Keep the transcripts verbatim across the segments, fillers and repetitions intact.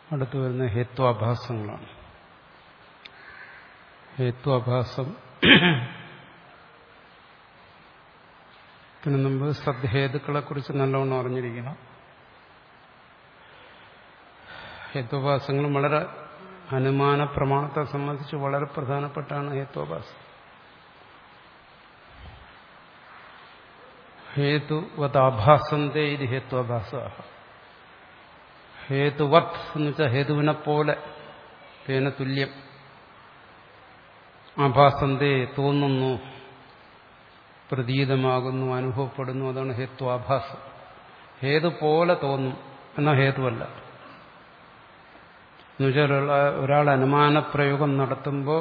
അടുത്തു വരുന്ന ഹേത്വാഭാസങ്ങളാണ്. ഹേത്വാഭാസം ത്തിന് മുമ്പ് സദ്ഹേതുക്കളെ കുറിച്ച് നല്ലവണ്ണം അറിഞ്ഞിരിക്കണം. ഹേത്വാഭാസങ്ങൾ വളരെ അനുമാന പ്രമാണത്തെ സംബന്ധിച്ച് വളരെ പ്രധാനപ്പെട്ടാണ് ഹേത്വാഭാസം. ഹേതുവതാഭാസന്തേ ഇത് ഹേത്വാഭാസ. ഹേതുവത് എന്ന് വെച്ചാൽ ഹേതുവിനെ പോലെ, തേന തുല്യം. ആഭാസന്തേ തോന്നുന്നു, പ്രതീതമാകുന്നു, അനുഭവപ്പെടുന്നു. അതാണ് ഹേത്വാഭാസം. ഹേതു പോലെ തോന്നും എന്നാൽ ഹേതുവല്ല. എന്നുവെച്ചാൽ ഒരാൾ അനുമാനപ്രയോഗം നടത്തുമ്പോൾ,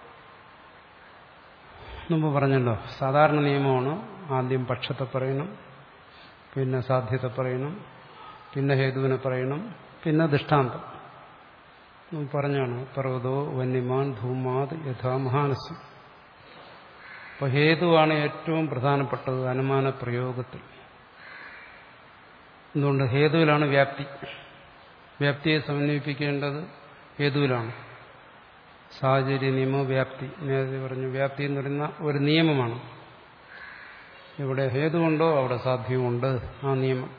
മുമ്പ് പറഞ്ഞല്ലോ, സാധാരണ നിയമമാണ് ആദ്യം പക്ഷത്തെ പറയണം, പിന്നെ സാധ്യത പറയണം, പിന്നെ ഹേതുവിനെ പറയണം, പിന്നെ ദൃഷ്ടാന്തം പറഞ്ഞാണ്. പർവ്വതോ വന്യമാൻ ധൂമാത് യഥാ മഹാനസം. അപ്പൊ ഹേതുവാണ് ഏറ്റവും പ്രധാനപ്പെട്ടത് അനുമാന പ്രയോഗത്തിൽ. എന്തുകൊണ്ട്? ഹേതുവിലാണ് വ്യാപ്തി. വ്യാപ്തിയെ സമന്വയിപ്പിക്കേണ്ടത് ഹേതുവിലാണ്. സാഹചര്യ നിയമ വ്യാപ്തി നേരത്തെ പറഞ്ഞു. വ്യാപ്തി എന്ന് പറയുന്ന ഒരു നിയമമാണ്. ഇവിടെ ഹേതുവുണ്ടോ അവിടെ സാധ്യമുണ്ട് ആ നിയമം.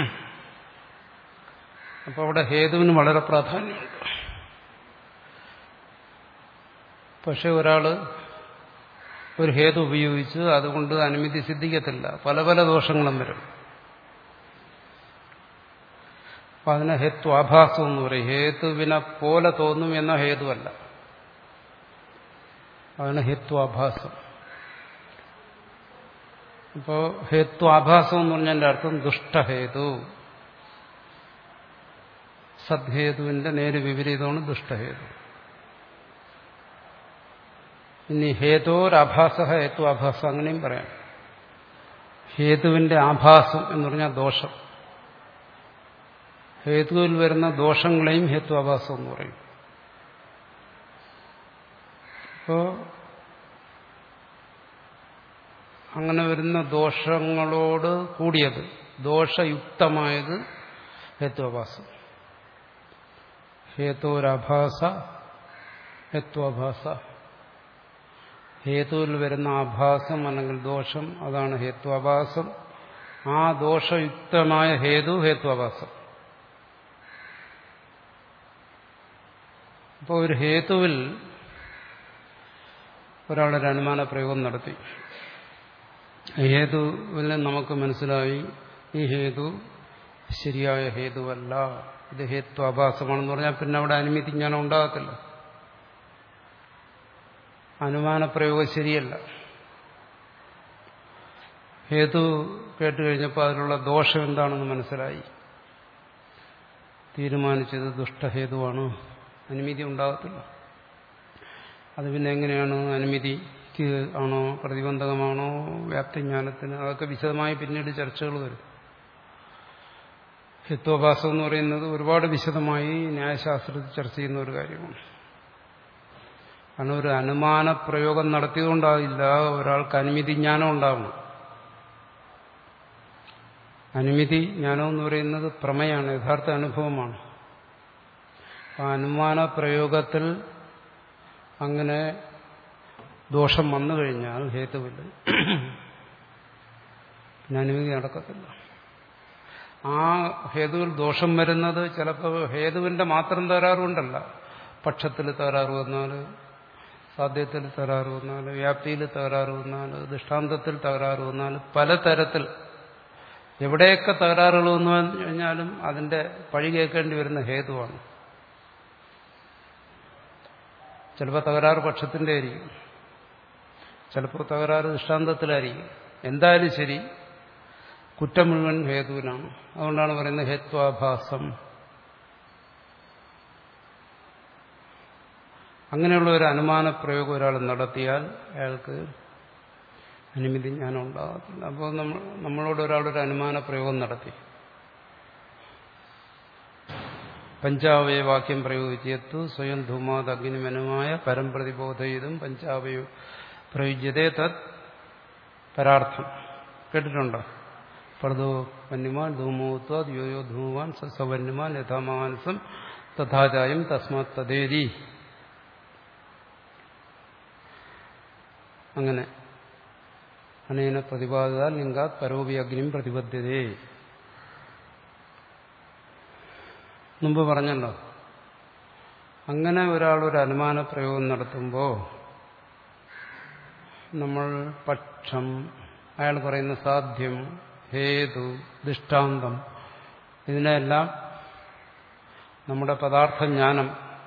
അപ്പൊ അവിടെ ഹേതുവിന് വളരെ പ്രാധാന്യമുണ്ട്. പക്ഷെ ഒരാള് ഒരു ഹേതു ഉപയോഗിച്ച് അതുകൊണ്ട് അനുമതി സിദ്ധിക്കത്തില്ല. പല പല ദോഷങ്ങളും വരും. അപ്പൊ അതിനെ ഹേത്വാഭാസം എന്ന് പറയും. ഹേതുവിനെ പോലെ തോന്നും എന്ന ഹേതുവല്ല, അതാണ് ഹേത്വാഭാസം. അപ്പോ ഹേത്വാഭാസം എന്ന് പറഞ്ഞതിന്റെ അർത്ഥം ദുഷ്ടഹേതു. സദ്ഹേതുവിന്റെ നേര് വിപരീതമാണ് ദുഷ്ടഹേതു. ഇനി ഹേതോരാഭാസ ഹേത്വാഭാസം അങ്ങനെയും പറയാം. ഹേതുവിന്റെ ആഭാസം എന്ന് പറഞ്ഞാൽ ദോഷം. ഹേതുവിൽ വരുന്ന ദോഷങ്ങളെയും ഹേത്വാഭാസം എന്ന് പറയും. അപ്പോ അങ്ങനെ വരുന്ന ദോഷങ്ങളോട് കൂടിയത്, ദോഷയുക്തമായത് ഹേത്വാഭാസം. ഹേതോരാഭാസ ഹേത്വാഭാസ. ഹേതുവിൽ വരുന്ന ആഭാസം അല്ലെങ്കിൽ ദോഷം, അതാണ് ഹേത്വാഭാസം. ആ ദോഷയുക്തമായ ഹേതു ഹേത്വാഭാസം. അപ്പോൾ ഒരു ഹേതുവിൽ ഒരാളൊരു അനുമാന പ്രയോഗം നടത്തി. ഹേതുവിൽ നമുക്ക് മനസ്സിലായി ഈ ഹേതു ശരിയായ ഹേതുവല്ല, ഇത് ഹേത്വാഭാസമാണെന്ന് പറഞ്ഞാൽ പിന്നെ അവിടെ അനുമതി ജ്ഞാനം ഉണ്ടാകത്തില്ല. അനുമാനപ്രയോഗം ശരിയല്ല. ഹേതു കേട്ടുകഴിഞ്ഞപ്പോൾ അതിലുള്ള ദോഷം എന്താണെന്ന് മനസ്സിലായി, തീരുമാനിച്ചത് ദുഷ്ടഹേതുവാണ്, അനുമതി ഉണ്ടാകത്തില്ല. അത് പിന്നെ എങ്ങനെയാണ്, അനുമതിക്ക് ആണോ, പ്രതിബന്ധകമാണോ, വ്യാപ്തിജ്ഞാനത്തിന്, അതൊക്കെ വിശദമായി പിന്നീട് ചർച്ചകൾ വരും. ഹേത്വാഭാസം എന്ന് പറയുന്നത് ഒരുപാട് വിശദമായി ന്യായശാസ്ത്രത്തിൽ ചർച്ച ചെയ്യുന്ന ഒരു കാര്യമാണ്. കാരണം ഒരു അനുമാന പ്രയോഗം നടത്തിയതുകൊണ്ടാവില്ല ഒരാൾക്ക് അനുമതി ജ്ഞാനം ഉണ്ടാവണം. അനുമതി ജ്ഞാനം എന്ന് പറയുന്നത് പ്രമേയാണ്, യഥാർത്ഥ അനുഭവമാണ്. ആ അനുമാന പ്രയോഗത്തിൽ അങ്ങനെ ദോഷം വന്നു കഴിഞ്ഞാൽ ഹേതുവിൽ പിന്നെ അനുമതി നടക്കത്തില്ല. ആ ഹേതുവിൽ ദോഷം വരുന്നത് ചിലപ്പോൾ ഹേതുവിന്റെ മാത്രം തകരാറുകൊണ്ടല്ല. പക്ഷത്തിൽ തകരാറ് വന്നാൽ, സാധ്യത്തിൽ തകരാറ് വന്നാൽ, വ്യാപ്തിയിൽ തകരാറ് വന്നാൽ, ദൃഷ്ടാന്തത്തിൽ തകരാറ് വന്നാൽ, പലതരത്തിൽ എവിടെയൊക്കെ തകരാറുകൾ വന്നു കഴിഞ്ഞാലും അതിന്റെ പഴി കേൾക്കേണ്ടി വരുന്ന ഹേതുവാണ്. ചിലപ്പോൾ തകരാറ് പക്ഷത്തിന്റെ ആയിരിക്കും, ചിലപ്പോൾ തകരാറ് ദൃഷ്ടാന്തത്തിലായിരിക്കും. എന്തായാലും ശരി, കുറ്റം മുഴുവൻ ഹേതുവിനാണ്. അതുകൊണ്ടാണ് പറയുന്നത് ഹേത്വാഭാസം. അങ്ങനെയുള്ള ഒരു അനുമാന പ്രയോഗം ഒരാൾ നടത്തിയാൽ അയാൾക്ക് അനുമതി ജ്ഞാനം ഉണ്ടാകത്തില്ല. അപ്പോൾ നമ്മൾ നമ്മളോട് ഒരാളൊരു അനുമാന പ്രയോഗം നടത്തി, പഞ്ചാവയ വാക്യം പ്രയോഗിച്ചെത്തു സ്വയം ധൂമാത് അഗ്നിമനുമായ പരംപ്രതിബോധയിതും പഞ്ചാവയ പ്രയുജ്യതേ തത് പരാർത്ഥം. കേട്ടിട്ടുണ്ടോ? പർദോ വന്യമാൻ ധൂമോത്വാ യോയോ ധൂമവാൻ സവന്യമാൻ യഥാമാനസം തഥാചായം തസ്മാത് തദേതി. അങ്ങനെ അനേന പ്രതിപാദിത ലിംഗാത് പരോപി അഗ്നിം പ്രതിപദ്ധ്യതേ. മുമ്പ് പറഞ്ഞല്ലോ, അങ്ങനെ ഒരാൾ ഒരു അനുമാന പ്രയോഗം നടത്തുമ്പോൾ നമ്മൾ പക്ഷം, അയാൾ പറയുന്ന സാധ്യം, ഹേതു, ദൃഷ്ടാന്തം, ഇതിനെല്ലാം നമ്മുടെ പദാർത്ഥജ്ഞാനം,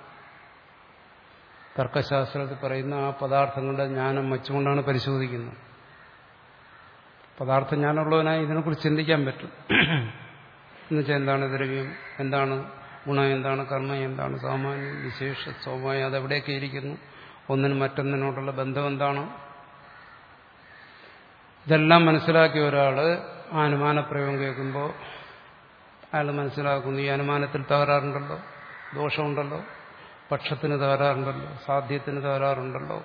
തർക്കശാസ്ത്രത്തിൽ പറയുന്ന ആ പദാർത്ഥങ്ങളുടെ ജ്ഞാനം വച്ചുകൊണ്ടാണ് പരിശോധിക്കുന്നത്. പദാർത്ഥജ്ഞാനമുള്ളവനായി ഇതിനെക്കുറിച്ച് ചിന്തിക്കാൻ പറ്റും. എന്നുവെച്ചാൽ എന്താണ് ദ്രവ്യം, എന്താണ് ഗുണം, എന്താണ് കർമ്മം, എന്താണ് സാമാന്യം, വിശേഷ, സ്വാഭാവികം, അതെവിടെയൊക്കെ ഇരിക്കുന്നു, ഒന്നിനും മറ്റൊന്നിനോടുള്ള ബന്ധം എന്താണ്, ഇതെല്ലാം മനസ്സിലാക്കിയ ഒരാൾ ആ അനുമാനപ്രയോഗം കേൾക്കുമ്പോൾ അയാൾ മനസ്സിലാക്കുന്നു ഈ അനുമാനത്തിൽ തകരാറുണ്ടല്ലോ, ദോഷമുണ്ടല്ലോ, പക്ഷത്തിന് തകരാറുണ്ടല്ലോ, സാധ്യത്തിന് തകരാറുണ്ടല്ലോ.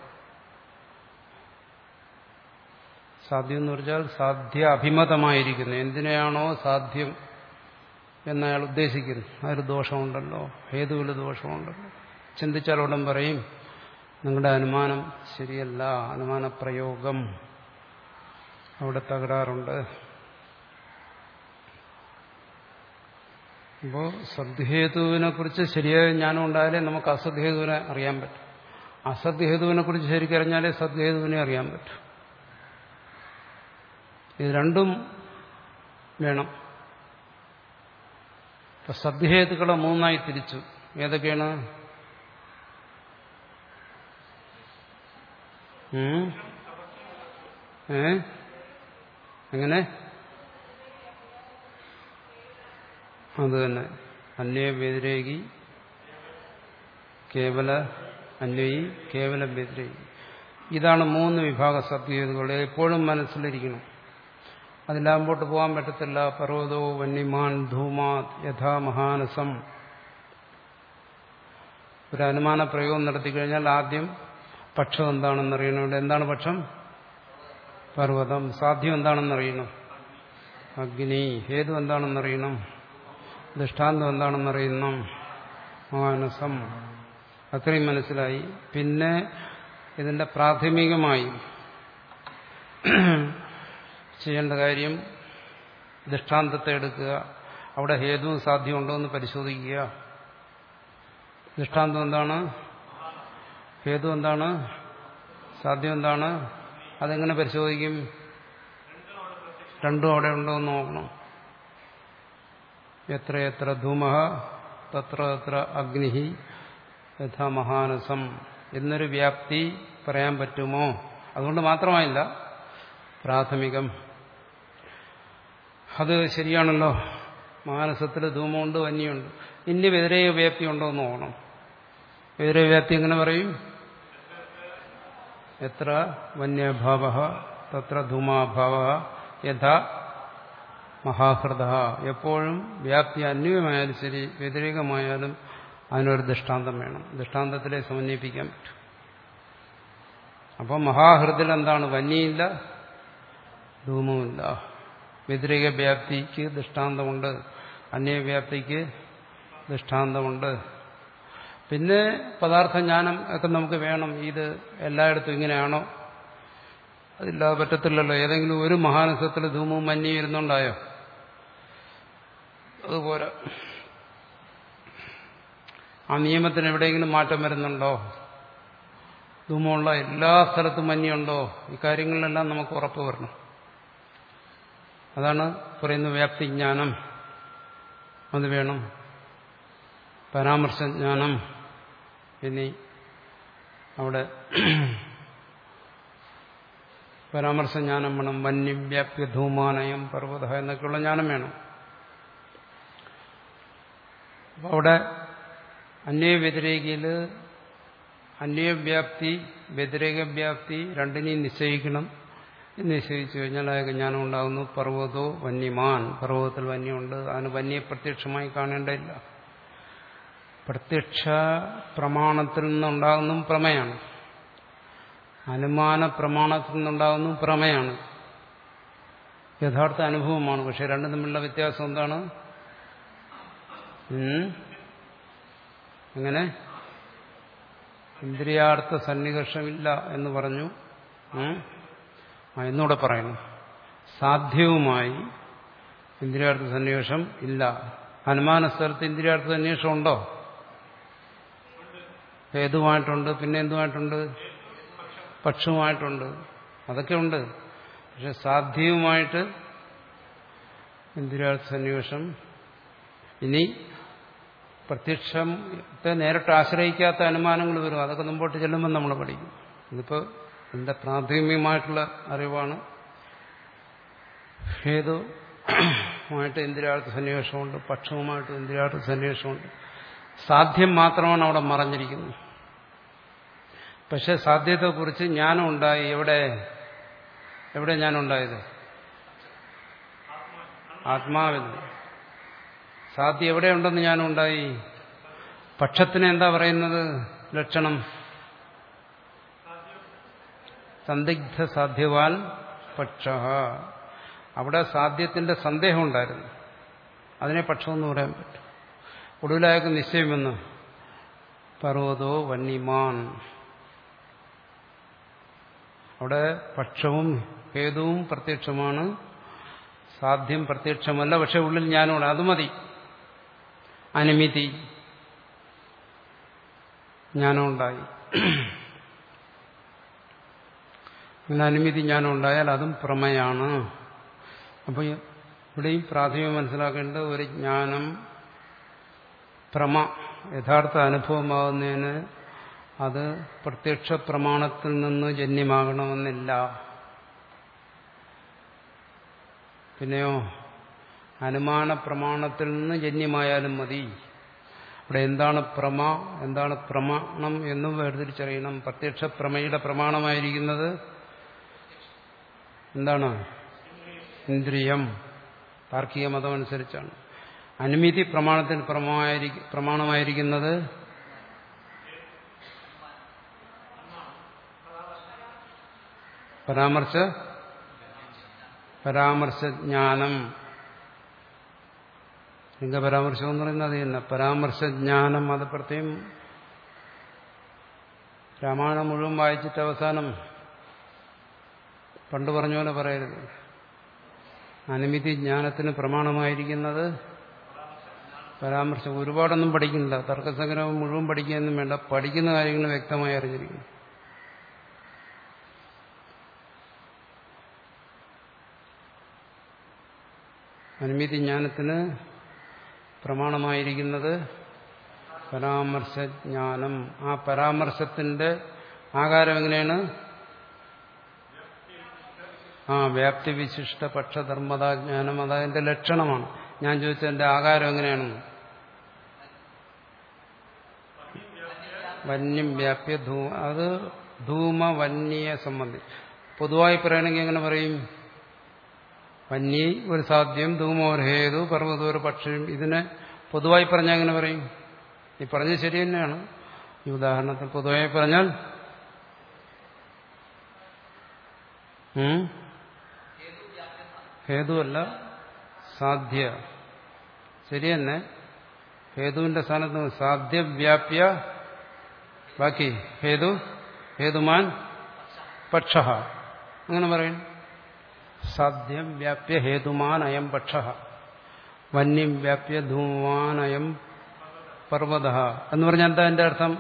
സാധ്യം എന്ന് പറഞ്ഞാൽ സാധ്യ അഭിമതമായിരിക്കുന്നു. എന്തിനെയാണോ സാധ്യം എന്നയാൾ ഉദ്ദേശിക്കുന്നു അതിൽ ദോഷമുണ്ടല്ലോ, ഹേതുവിൽ ദോഷമുണ്ടല്ലോ. ചിന്തിച്ചാൽ ഉടൻ പറയും നിങ്ങളുടെ അനുമാനം ശരിയല്ല, അനുമാനപ്രയോഗം അവിടെ തകരാറുണ്ട്. അപ്പോൾ സദ്ഹേതുവിനെ കുറിച്ച് ശരിയായ ജ്ഞാനം ഉണ്ടായാലേ നമുക്ക് അസദ്ഹേതുവിനെ അറിയാൻ പറ്റും. അസദ്ഹേതുവിനെ കുറിച്ച് ശരിക്കറിഞ്ഞാലേ സദ്ഹേതുവിനെ അറിയാൻ പറ്റും. ഇത് രണ്ടും വേണം. ഇപ്പൊ സദ്ഹേതുക്കളെ മൂന്നായി തിരിച്ചു. ഏതൊക്കെയാണ്? ഏ എങ്ങനെ? അത് തന്നെ, അന്വയ വ്യതിരേകി, കേവല അന്വയി, കേവല വ്യതിരേകി. ഇതാണ് മൂന്ന് വിഭാഗ സദ്ഹേതുകൾ. എപ്പോഴും മനസ്സിലിരിക്കണം. അതിലാമ്പോട്ട് പോകാൻ പറ്റത്തില്ല. പർവ്വതോ വന്യമാൻ ധൂമാത് യഥാ മഹാനസം. ഒരു അനുമാന പ്രയോഗം നടത്തിക്കഴിഞ്ഞാൽ ആദ്യം പക്ഷം എന്താണെന്നറിയണം. ഇവിടെ എന്താണ് പക്ഷം? പർവ്വതം. സാധ്യം എന്താണെന്നറിയണം, അഗ്നി. ഹേതു എന്താണെന്നറിയണം, ദൃഷ്ടാന്തം എന്താണെന്നറിയണം, മാനസം. അത്രയും മനസ്സിലായി. പിന്നെ ഇതിന്റെ പ്രാഥമികമായി ചെയ്യേണ്ട കാര്യം ദൃഷ്ടാന്തത്തെ എടുക്കുക, അവിടെ ഹേതുവും സാധ്യം ഉണ്ടോ എന്ന് പരിശോധിക്കുക. ദൃഷ്ടാന്തം എന്താണ്, ഹേതു എന്താണ്, സാധ്യം എന്താണ്, അതെങ്ങനെ പരിശോധിക്കും? രണ്ടും അവിടെ ഉണ്ടോ എന്ന് നോക്കണം. എത്ര എത്ര ധൂമഃ തത്ര തത്ര അഗ്നിഹി യഥാ മഹാനസം എന്നൊരു വ്യാപ്തി പറയാൻ പറ്റുമോ? അതുകൊണ്ട് മാത്രമായില്ല, പ്രാഥമികം അത് ശരിയാണല്ലോ. മാനസത്തിൽ ധൂമമുണ്ട്, വന്യുണ്ട്. ഇനി വ്യതിരേക വ്യാപ്തി ഉണ്ടോ എന്ന് നോക്കണം. വ്യതിരേക വ്യാപ്തി എങ്ങനെ പറയും? എത്ര വന്യഭാവഃ തത്ര ധൂമാഭാവഃ യഥാ മഹാഹൃദ. എപ്പോഴും വ്യാപ്തി അന്വയമായാലും ശരി വ്യതിരേകമായാലും അതിനൊരു ദൃഷ്ടാന്തം വേണം. ദൃഷ്ടാന്തത്തിലെ സമന്വയിപ്പിക്കാൻ പറ്റും. അപ്പം മഹാഹൃദിൽ എന്താണ്? വന്യയില്ല, ധൂമവുമില്ല. വ്യതിരേക വ്യാപ്തിക്ക് ദൃഷ്ടാന്തമുണ്ട്, അന്വയവ്യാപ്തിക്ക് ദൃഷ്ടാന്തമുണ്ട്. പിന്നെ പദാർത്ഥജ്ഞാനം ഒക്കെ നമുക്ക് വേണം. ഇത് എല്ലായിടത്തും ഇങ്ങനെയാണോ? അതില്ലാതെ പറ്റത്തില്ലല്ലോ. ഏതെങ്കിലും ഒരു മഹാനസത്തിൽ ധൂമവും മഞ്ഞയും ഇരുന്നുണ്ടായോ? അതുപോലെ ആ നിയമത്തിന് എവിടെയെങ്കിലും മാറ്റം വരുന്നുണ്ടോ? ധൂമമുള്ള എല്ലാ സ്ഥലത്തും മഞ്ഞുണ്ടോ? ഈ കാര്യങ്ങളിലെല്ലാം നമുക്ക് ഉറപ്പ് വരണം. അതാണ് പറയുന്ന വ്യാപ്തിജ്ഞാനം. അത് വേണം. പരാമർശജ്ഞാനം. ഇനി അവിടെ പരാമർശജ്ഞാനം വേണം. വന്യം വ്യാപ്യ ധൂമാനയം പർവ്വത എന്നൊക്കെയുള്ള ജ്ഞാനം വേണം. അപ്പോൾ അവിടെ അന്വയവ്യതിരേകിയിൽ അന്വയവ്യാപ്തി വ്യതിരേകവ്യാപ്തി രണ്ടിനെയും നിശ്ചയിക്കണം. നിശ്ചയിച്ചു കഴിഞ്ഞാൽ അയാൾക്ക് ജ്ഞാനം ഉണ്ടാകുന്നു. പർവ്വതോ വന്യമാൻ. പർവ്വതത്തിൽ വന്യമുണ്ട്. അതിന് വന്യെ പ്രത്യക്ഷമായി കാണേണ്ടതില്ല. പ്രത്യക്ഷ പ്രമാണത്തിൽ നിന്നുണ്ടാകുന്നു പ്രമേയാണ്. അനുമാന പ്രമാണത്തിൽ നിന്നുണ്ടാകുന്നു പ്രമേയാണ്. യഥാർത്ഥ അനുഭവമാണ്. പക്ഷെ രണ്ടും തമ്മിലുള്ള വ്യത്യാസം എന്താണ്? എങ്ങനെ? ഇന്ദ്രിയാർത്ഥ സന്നികർഷമില്ല എന്ന് പറഞ്ഞു. ആ എന്നൂടെ പറയണം. സാധ്യവുമായി ഇന്ദ്രിയാർത്ഥ സന്നിവേഷം ഇല്ല. അനുമാന സ്ഥലത്ത് ഇന്ദ്രിയാർത്ഥ സന്നിവേഷം ഉണ്ടോ? ഹേതുവായിട്ടുണ്ട്. പിന്നെ എന്തുമായിട്ടുണ്ട്? പക്ഷവുമായിട്ടുണ്ട്. അതൊക്കെ ഉണ്ട്. പക്ഷെ സാധ്യവുമായിട്ട് ഇന്ദ്രിയാർത്ഥ സന്നിവേഷം. ഇനി പ്രത്യക്ഷത്തെ നേരിട്ട് ആശ്രയിക്കാത്ത അനുമാനങ്ങൾ വരും. അതൊക്കെ മുമ്പോട്ട് ചെല്ലുമ്പോൾ നമ്മൾ പഠിക്കും. ഇതിപ്പോൾ ഇതിന്റെ പ്രാഥമികമായിട്ടുള്ള അറിവാണ്. ഹേതുമായിട്ട് ഇന്ദ്രിയാർത്ഥ സന്നിവേഷമുണ്ട്, പക്ഷവുമായിട്ട് ഇന്ദ്രിയാർത്ഥ സന്നിവേഷമുണ്ട്. സാധ്യം മാത്രമാണ് അവിടെ മറഞ്ഞിരിക്കുന്നത്. പക്ഷെ സാധ്യതയെക്കുറിച്ച് ജ്ഞാനം ഉണ്ടായി. എവിടെ എവിടെ ജ്ഞാനം ഉണ്ടായത്? ആത്മാവിൽ. സാധ്യം എവിടെയുണ്ടെന്ന് ജ്ഞാനം ഉണ്ടായി? പക്ഷത്തിന് എന്താ പറയുന്നത് ലക്ഷണം? സന്ദിഗ്ധ സാധ്യവാൻ പക്ഷ. അവിടെ സാധ്യത്തിന്റെ സന്ദേഹം ഉണ്ടായിരുന്നു. അതിനെ പക്ഷമെന്ന് പറയാൻ പറ്റും. ഒടുവിലായക്ക് നിശ്ചയമെന്ന് പർവ്വതോ വന്യമാൻ. അവിടെ പക്ഷവും ഹേതുവും പ്രത്യക്ഷമാണ്, സാധ്യം പ്രത്യക്ഷമല്ല. പക്ഷെ ഉള്ളിൽ ജ്ഞാനമുണ്ട്. അത് മതി. അനുമിതി ജ്ഞാനമുണ്ടായി. അങ്ങനെ അനുമിതി ജ്ഞാനം ഉണ്ടായാൽ അതും പ്രമയാണ്. അപ്പോൾ ഇവിടെയും പ്രാഥമികം മനസ്സിലാക്കേണ്ട ഒരു ജ്ഞാനം പ്രമ യഥാർത്ഥ അനുഭവമാകുന്നതിന് അത് പ്രത്യക്ഷ പ്രമാണത്തിൽ നിന്ന് ജന്യമാകണമെന്നില്ല. പിന്നെയോ അനുമാന പ്രമാണത്തിൽ നിന്ന് ജന്യമായാലും മതി. ഇവിടെ എന്താണ് പ്രമ, എന്താണ് പ്രമാണം എന്നും വേർതിരിച്ചറിയണം. പ്രത്യക്ഷ പ്രമയുടെ പ്രമാണമായിരിക്കുന്നത് എന്താണ്? ഇന്ദ്രിയം. താർക്കിക മതം അനുസരിച്ചാണ്. അനുമിതി പ്രമാണത്തിന് പ്രമാണമായിരിക്കുന്നത് പരാമർശ പരാമർശജ്ഞാനം. ലിംഗപരാമർശം എന്ന് പറയുന്നത് അത് തന്നെ. പരാമർശജ്ഞാനം. അത് പ്രത്യേകം രാമായണം മുഴുവൻ വായിച്ചിട്ട് അവസാനം പണ്ട് പറഞ്ഞ പോലെ പറയരുത്. അനുമിതി ജ്ഞാനത്തിന് പ്രമാണമായിരിക്കുന്നത് പരാമർശം. ഒരുപാടൊന്നും പഠിക്കുന്നില്ല. തർക്കസംഗ്രഹം മുഴുവൻ പഠിക്കുകയൊന്നും വേണ്ട. പഠിക്കുന്ന കാര്യങ്ങൾ വ്യക്തമായി അറിഞ്ഞിരിക്കുന്നു. അനുമിതി ജ്ഞാനത്തിന് പ്രമാണമായിരിക്കുന്നത് പരാമർശജ്ഞാനം. ആ പരാമർശത്തിന്റെ ആകാരം എങ്ങനെയാണ്? ആ വ്യാപ്തിവിശിഷ്ട പക്ഷധർമ്മതാജ്ഞാനം. അതതിന്റെ ലക്ഷണമാണ്. ഞാൻ ചോദിച്ചതിന്റെ ആകാരം എങ്ങനെയാണെന്ന്. വന്യം വ്യാപ്യ ധൂമ. അത് ധൂമ വന്യെ സംബന്ധിച്ച് പൊതുവായി പറയണമെങ്കിൽ എങ്ങനെ പറയും? വന്യ ഒരു സാധ്യം, ധൂമ ഒരു ഹേതു, പർവ്വത ഒരു പക്ഷിയും. ഇതിനെ പൊതുവായി പറഞ്ഞാൽ എങ്ങനെ പറയും? ഈ പറഞ്ഞത് ശരി തന്നെയാണ്. ഈ ഉദാഹരണത്തിൽ പൊതുവായി പറഞ്ഞാൽ ഹേതുവല്ല, സാധ്യ. ശരി തന്നെ. ഹേതുവിന്റെ സ്ഥാനത്ത് സാധ്യവ്യാപ്യ. ബാക്കി ഹേതു ഹേതുമാൻ പക്ഷ. അങ്ങനെ പറയും. സാധ്യം വ്യാപ്യ ഹേതുമാൻ അയം പക്ഷ. വന്യം വ്യാപ്യ ധൂമാൻ അയം പർവ്വത എന്ന് പറഞ്ഞാൽ എന്താ എന്റെ അർത്ഥം?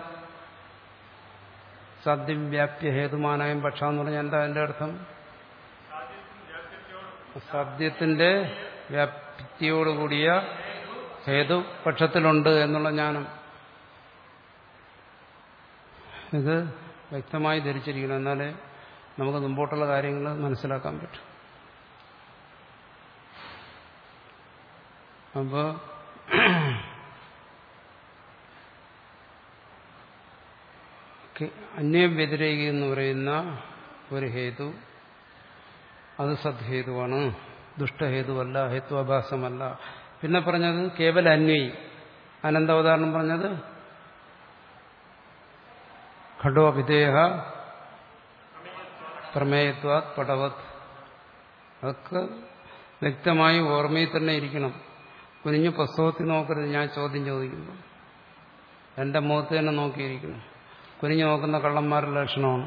സാധ്യം വ്യാപ്യ ഹേതുമാനായം പക്ഷ എന്ന് പറഞ്ഞാൽ എന്താ എന്റെ അർത്ഥം? സാധ്യത്തിന്റെ വ്യാപ്തിയോടുകൂടിയ ഹേതു പക്ഷത്തിലുണ്ട് എന്നുള്ള ജ്ഞാനം. ഇത് വ്യക്തമായി ധരിച്ചിരിക്കണം. എന്നാലേ നമുക്ക് മുമ്പോട്ടുള്ള കാര്യങ്ങൾ മനസ്സിലാക്കാൻ പറ്റും. അപ്പോൾ അന്യവ്യതിരേകി എന്ന് പറയുന്ന ഒരു ഹേതു, അത് സദ്ഹേതുവാണ്, ദുഷ്ടഹേതുവല്ല, ഹേത്വാഭാസമല്ല. പിന്നെ പറഞ്ഞത് കേവല അന്വയി. അനന്ത ഉദാഹരണം പറഞ്ഞത് ഘടോ വിധേയ പ്രമേയത്വാത് പടവത്. അതൊക്കെ വ്യക്തമായി ഓർമ്മയിൽ തന്നെ ഇരിക്കണം. കുനിഞ്ഞ് പുസ്തകത്തിൽ നോക്കരുത് ഞാൻ ചോദ്യം ചോദിക്കുന്നു. എന്റെ മുഖത്ത് തന്നെ നോക്കിയിരിക്കുന്നു. കുനിഞ്ഞു നോക്കുന്ന കള്ളന്മാരുടെ ലക്ഷണമാണ്.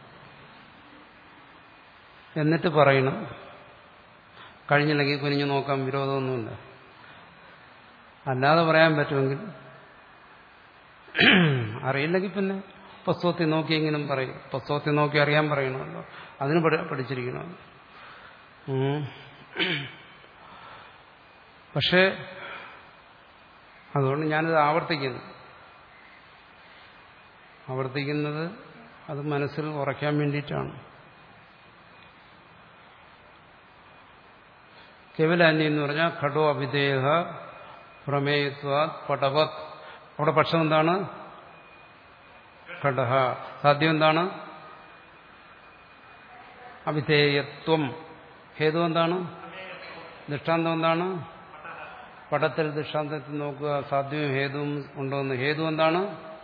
എന്നിട്ട് പറയണം. കഴിഞ്ഞില്ലെങ്കിൽ കുനിഞ്ഞു നോക്കാൻ വിരോധമൊന്നുമില്ല. അല്ലാതെ പറയാൻ പറ്റുമെങ്കിൽ, അറിയില്ലെങ്കിൽ പിന്നെ പുസ്തകത്തിൽ നോക്കി എങ്കിലും പറയും. പുസ്തകത്തിൽ നോക്കി അറിയാൻ പറയണമല്ലോ, അതിന് പഠിച്ചിരിക്കണം. പക്ഷേ അതുകൊണ്ട് ഞാനിത് ആവർത്തിക്കുന്നു. ആവർത്തിക്കുന്നത് അത് മനസ്സിൽ ഉറയ്ക്കാൻ വേണ്ടിയിട്ടാണ്. കേവലാന്യം എന്ന് പറഞ്ഞാൽ ഘടോ അവിധേയ പ്രമേയത്വാ പടവത്. അവിടെ പക്ഷം എന്താണ്? ഘടഹ. സാധ്യം എന്താണ്? അവിധേയത്വം. ഹേതു എന്താണ്? ദൃഷ്ടാന്തം എന്താണ്? പടത്തിൽ ദൃഷ്ടാന്തത്തിൽ നോക്കുക, സാധ്യവും ഹേതുവും ഉണ്ടോന്ന്. ഹേതു എന്താണ്?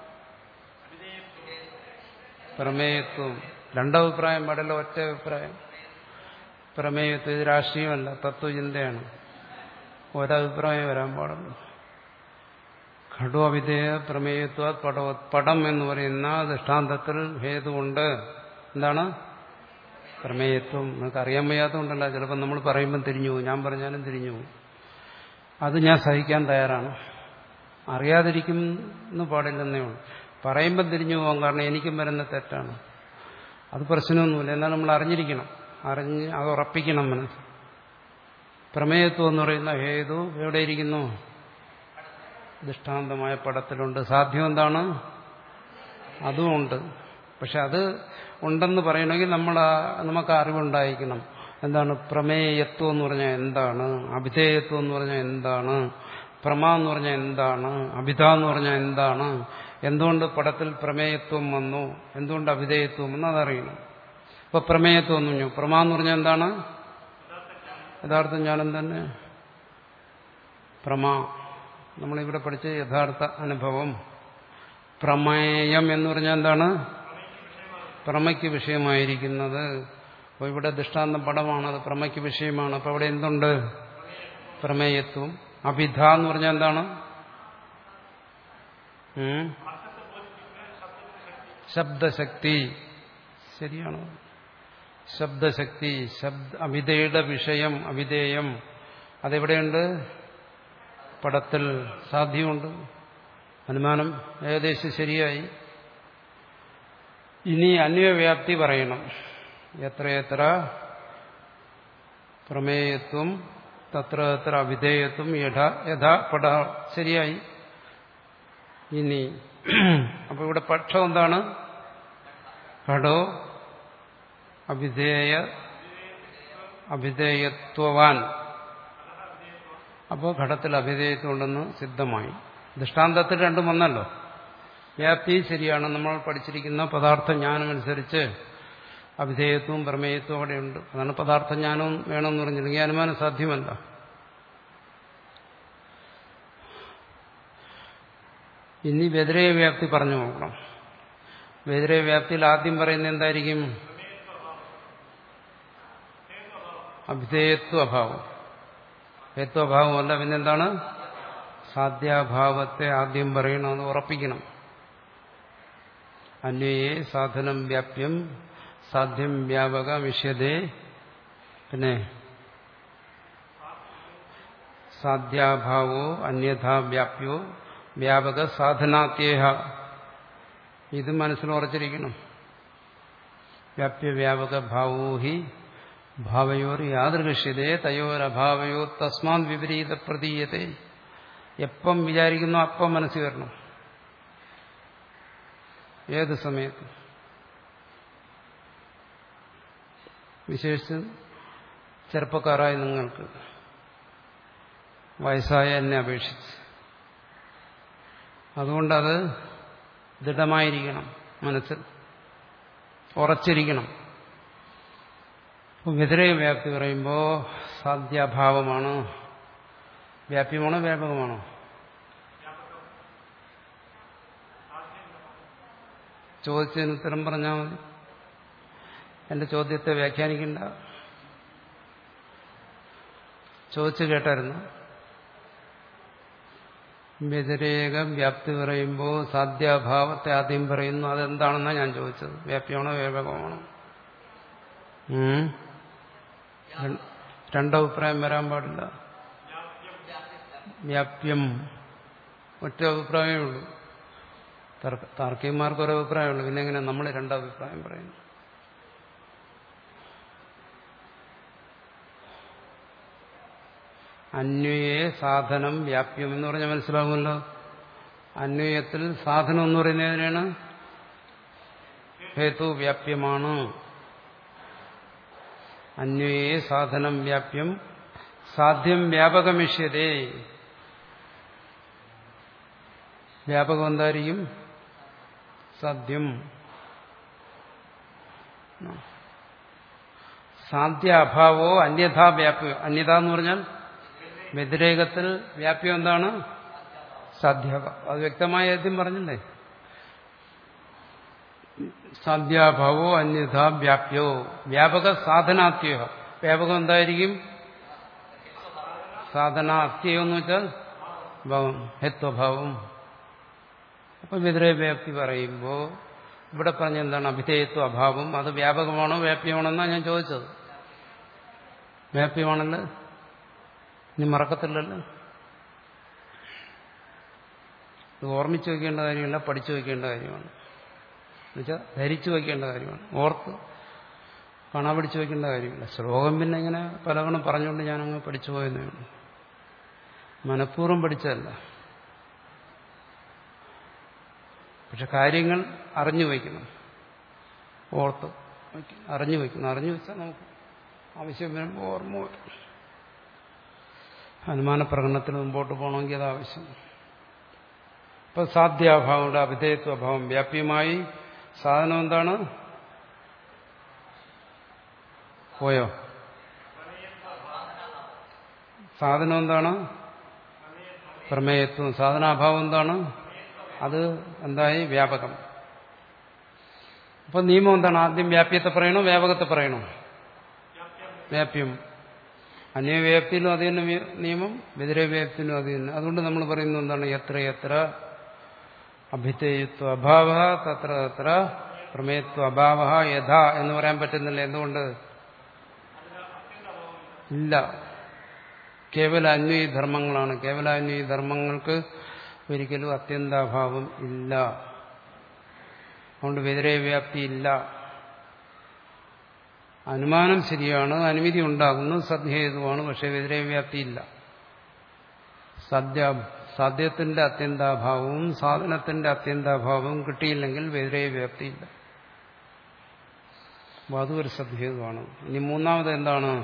പ്രമേയത്വം. രണ്ടഭിപ്രായം പാടില്ല, ഒറ്റ അഭിപ്രായം. പ്രമേയത്വം ഇത് രാഷ്ട്രീയമല്ല, തത്വചിന്തയാണ്. ഒരഭിപ്രായം വരാൻ പാടുള്ളൂ. ഘടോ അവിധേയ പ്രമേയത്വ പടവ. പടം എന്ന് പറയുന്ന ദൃഷ്ടാന്തത്തിൽ ഹേതുണ്ട്. എന്താണ്? പ്രമേയത്വം. നിങ്ങൾക്ക് അറിയാൻ വയ്യാത്തതുകൊണ്ടല്ല, ചിലപ്പോൾ നമ്മൾ പറയുമ്പം തിരിഞ്ഞു പോകും. ഞാൻ പറഞ്ഞാലും തിരിഞ്ഞു പോകും. അത് ഞാൻ സഹിക്കാൻ തയ്യാറാണ്. അറിയാതിരിക്കുന്നു പാടില്ലെന്നേ ഉള്ളൂ. പറയുമ്പം തിരിഞ്ഞു പോകാം, കാരണം എനിക്കും വരുന്ന തെറ്റാണ്. അത് പ്രശ്നമൊന്നുമില്ല. എന്നാൽ നമ്മൾ അറിഞ്ഞിരിക്കണം, അറിഞ്ഞ് അത് ഉറപ്പിക്കണം മനസ്സ്. പ്രമേയത്വം എന്ന് പറയുന്ന ഹേതു എവിടെയിരിക്കുന്നു? ദൃഷ്ടാന്തമായ പടത്തിലുണ്ട്. സാധ്യം എന്താണ്? അതുമുണ്ട്. പക്ഷെ അത് ഉണ്ടെന്ന് പറയണമെങ്കിൽ നമ്മൾ നമുക്ക് അറിവുണ്ടായിരിക്കണം. എന്താണ് പ്രമേയത്വം എന്ന് പറഞ്ഞാൽ എന്താണ്? അഭിധേയത്വം എന്ന് പറഞ്ഞാൽ എന്താണ്? പ്രമ എന്ന് പറഞ്ഞാൽ എന്താണ്? അഭിധ എന്ന് പറഞ്ഞാൽ എന്താണ്? എന്തുകൊണ്ട് പടത്തിൽ പ്രമേയത്വം വന്നു? എന്തുകൊണ്ട് അഭിധേയത്വം വന്നു? അതറിയണം. ഇപ്പൊ പ്രമേയത്വം എന്ന് പറഞ്ഞു. പ്രമ എന്ന് പറഞ്ഞാൽ എന്താണ്? യഥാർത്ഥ ജ്ഞാനം തന്നെ. പ്രമ നമ്മളിവിടെ പഠിച്ച യഥാർത്ഥ അനുഭവം. പ്രമേയം എന്ന് പറഞ്ഞാൽ എന്താണ്? പ്രമയ്ക്ക് വിഷയമായിരിക്കുന്നത്. അപ്പോൾ ഇവിടെ ദൃഷ്ടാന്തം പടമാണ്, അത് പ്രമയ്ക്ക് വിഷയമാണ്. അപ്പോൾ അവിടെ എന്തുണ്ട്? പ്രമേയത്വം. അഭിധ എന്ന് പറഞ്ഞാൽ എന്താണ്? ശബ്ദശക്തി. ശരിയാണ്, ശബ്ദശക്തി. ശബ്ദ അഭിധയുടെ വിഷയം അഭിധേയം. അതെവിടെയുണ്ട്? പടത്തിൽ. സാധ്യമുണ്ട്. അനുമാനം ഏകദേശം ശരിയായി. ഇനി അന്വയവ്യാപ്തി പറയണം. എത്രയെത്ര പ്രമേയത്വം തത്ര എത്ര അഭിധേയത്വം യഥാ യഥാ പട. ശരിയായി. ഇനി അപ്പൊ ഇവിടെ പക്ഷം എന്താണ്? ഘടോ അഭിധേയ അഭിധേയത്വവാൻ. അപ്പോൾ ഘടത്തിൽ അഭിധേയത്വം ഉണ്ടെന്ന് സിദ്ധമായി. ദൃഷ്ടാന്തത്തിൽ രണ്ടും വന്നല്ലോ. വ്യാപ്തി ശരിയാണ്. നമ്മൾ പഠിച്ചിരിക്കുന്ന പദാർത്ഥ ജ്ഞാനമനുസരിച്ച് അഭിധേയത്വവും പ്രമേയത്വവും അവിടെയുണ്ട്. അതാണ് പദാർത്ഥ ജ്ഞാനവും വേണമെന്ന് പറഞ്ഞില്ലെങ്കിൽ അനുമാനം സാധ്യമല്ല. ഇനി വ്യതിരേക വ്യാപ്തി പറഞ്ഞു നോക്കണം. വ്യതിരേക വ്യാപ്തിയിൽ ആദ്യം പറയുന്നത് എന്തായിരിക്കും? അഭിധേയത്വ അഭാവം. ഹേത്വഭാവമല്ല, പിന്നെന്താണ്? സാധ്യാഭാവത്തെ ആദ്യം പറയണം, അത് ഉറപ്പിക്കണം. അന്വയേ സാധനം വ്യാപ്യം സാധ്യം വ്യാപക വിഷ്യതേ. പിന്നെ സാധ്യാഭാവോ അന്യഥാ വ്യാപ്യോ വ്യാപക സാധനാത്യേഹ. ഇത് മനസ്സിൽ ഉറച്ചിരിക്കണം. വ്യാപ്യവ്യാപക ഭാവോ ഹി ഭാവയോർ യാദൃശ്യതേ തയോരഭാവയോ തസ്മാത് വിപരീത പ്രതീയത്തെ. എപ്പം വിചാരിക്കുന്നു അപ്പം മനസ്സിൽ വരണം. ഏത് സമയത്ത്. വിശേഷിച്ച് ചെറുപ്പക്കാരായ നിങ്ങൾക്ക്, വയസ്സായ എന്നെ അപേക്ഷിച്ച്. അതുകൊണ്ടത് ദൃഢമായിരിക്കണം, മനസ്സിൽ ഉറച്ചിരിക്കണം. വ്യതിരേക വ്യാപ്തി പറയുമ്പോൾ സാധ്യാഭാവമാണ്. വ്യാപ്യമാണോ വ്യാപകമാണോ? ചോദിച്ചതിന് ഉത്തരം പറഞ്ഞാൽ മതി. എന്റെ ചോദ്യത്തെ വ്യാഖ്യാനിക്കണ്ട. ചോദിച്ചു കേട്ടായിരുന്നു. വ്യതിരേക വ്യാപ്തി പറയുമ്പോൾ സാധ്യാഭാവത്തെ ആദ്യം പറയുന്നു. അതെന്താണെന്നാണ് ഞാൻ ചോദിച്ചത്. വ്യാപ്യമാണോ വ്യാപകമാണോ? രണ്ടഭിപ്രായം വരാൻ പാടില്ല. വ്യാപ്യം ഒറ്റ അഭിപ്രായമേ ഉള്ളൂ. താർക്കികന്മാർക്ക് ഒരു അഭിപ്രായമുള്ളൂ. പിന്നെ എങ്ങനെ നമ്മൾ രണ്ടഭിപ്രായം പറയുന്നു? അന്വയെ സാധനം വ്യാപ്യം എന്ന് പറഞ്ഞാൽ മനസ്സിലാകുമല്ലോ. അന്വയത്തിൽ സാധനം എന്ന് പറയുന്നതിനാണ് ഹേതു വ്യാപ്യമാണ്. അന്വയെ സാധനം വ്യാപ്യം സാധ്യം വ്യാപകമിഷ്യതേ. വ്യാപകം എന്തായിരിക്കും? സാധ്യം. സാധ്യ അഭാവോ അന്യഥാ വ്യാപ്യോ. അന്യഥ എന്ന് പറഞ്ഞാൽ വ്യതിരേകത്തിൽ വ്യാപ്യം എന്താണ്? സാധ്യാഭാവം. അത് വ്യക്തമായ ആദ്യം പറഞ്ഞില്ലേ? സാധ്യാഭാവോ അന്യഥാ വ്യാപ്യോ വ്യാപക സാധനാത്യോ. വ്യാപകം എന്തായിരിക്കും? സാധനാത്യോ എന്ന് വെച്ചാൽ ഭാവം, ഹേത്വഭാവം. അപ്പൊ വ്യതിരേക വ്യാപ്തി പറയുമ്പോൾ ഇവിടെ പറഞ്ഞ എന്താണ്? അഭിധേയത്വ അഭാവം. അത് വ്യാപകമാണോ വ്യാപ്യമാണോ എന്നാണ് ഞാൻ ചോദിച്ചത്. വ്യാപ്യമാണല്ലോ. ഇനി മറക്കത്തില്ലല്ലോ. ഇത് ഓർമ്മിച്ചു വയ്ക്കേണ്ട കാര്യമല്ല, പഠിച്ചു വയ്ക്കേണ്ട കാര്യമാണ്. എന്നുവെച്ചാൽ ധരിച്ചു വയ്ക്കേണ്ട കാര്യമാണ്. ഓർത്ത് കാണാൻ പഠിച്ചു വയ്ക്കേണ്ട കാര്യമില്ല. ശ്ലോകം പിന്നെ ഇങ്ങനെ പലവണ്ണം പറഞ്ഞുകൊണ്ട് ഞാനങ്ങ് പഠിച്ചു പോയെന്നേ ഉള്ളൂ. മനഃപൂർവ്വം പഠിച്ചതല്ല. പക്ഷെ കാര്യങ്ങൾ അറിഞ്ഞു വയ്ക്കണം. ഓർത്ത് അറിഞ്ഞു വയ്ക്കണം. അറിഞ്ഞു വെച്ചാൽ നമുക്ക് ആവശ്യം വരുമ്പോൾ ഓർമ്മ വരും. അനുമാന പ്രകടനത്തിന് മുമ്പോട്ട് പോകണമെങ്കിൽ അത് ആവശ്യം. ഇപ്പൊ സാധ്യാഭാവമുണ്ട്, അഭിധേയത്വഭാവം വ്യാപ്യമായി. സാധനം എന്താണ്? പോയോ? സാധനം എന്താണ്? പ്രമേയത്വം. സാധനാഭാവം എന്താണ്? അത് എന്തായി? വ്യാപകം. അപ്പൊ നിയമം എന്താണ്? ആദ്യം വ്യാപ്യത്തെ പറയണോ വ്യാപകത്തെ പറയണോ? വ്യാപ്യം. അന്യവ്യാപ്തിയിലും അത് തന്നെ നിയമം, വ്യതിരേകവ്യാപ്തിയിലും അത് തന്നെ. അതുകൊണ്ട് നമ്മൾ പറയുന്നത് എന്താണ്? എത്ര എത്ര അഭിധേയത്വ അഭാവ തത്ര തത്ര പ്രമേയത്വ അഭാവ യഥാ എന്ന് പറയാൻ പറ്റുന്നില്ല. എന്തുകൊണ്ട്? ഇല്ല. കേവല അന്വയി ധർമ്മങ്ങളാണ്. കേവല അന്വയി ധർമ്മങ്ങൾക്ക് ഒരിക്കലും അത്യന്താഭാവം ഇല്ല. അതുകൊണ്ട് വ്യതിരേകവ്യാപ്തി ഇല്ല. അനുമാനം ശരിയാണ്, അനുമതി ഉണ്ടാകുന്നു, സദ്ഹേതുവാണ്. പക്ഷെ വ്യതിരേകവ്യാപ്തി ഇല്ല. സദ്യ സാധ്യത്തിന്റെ അത്യന്താഭാവവും സാധനത്തിന്റെ അത്യന്താഭാവവും കിട്ടിയില്ലെങ്കിൽ വ്യതിരേകവ്യാപ്തി ഇല്ല. അപ്പോൾ അതും ഒരു സദ്ഹേതുവാണ്. ഇനി മൂന്നാമത് എന്താണ്?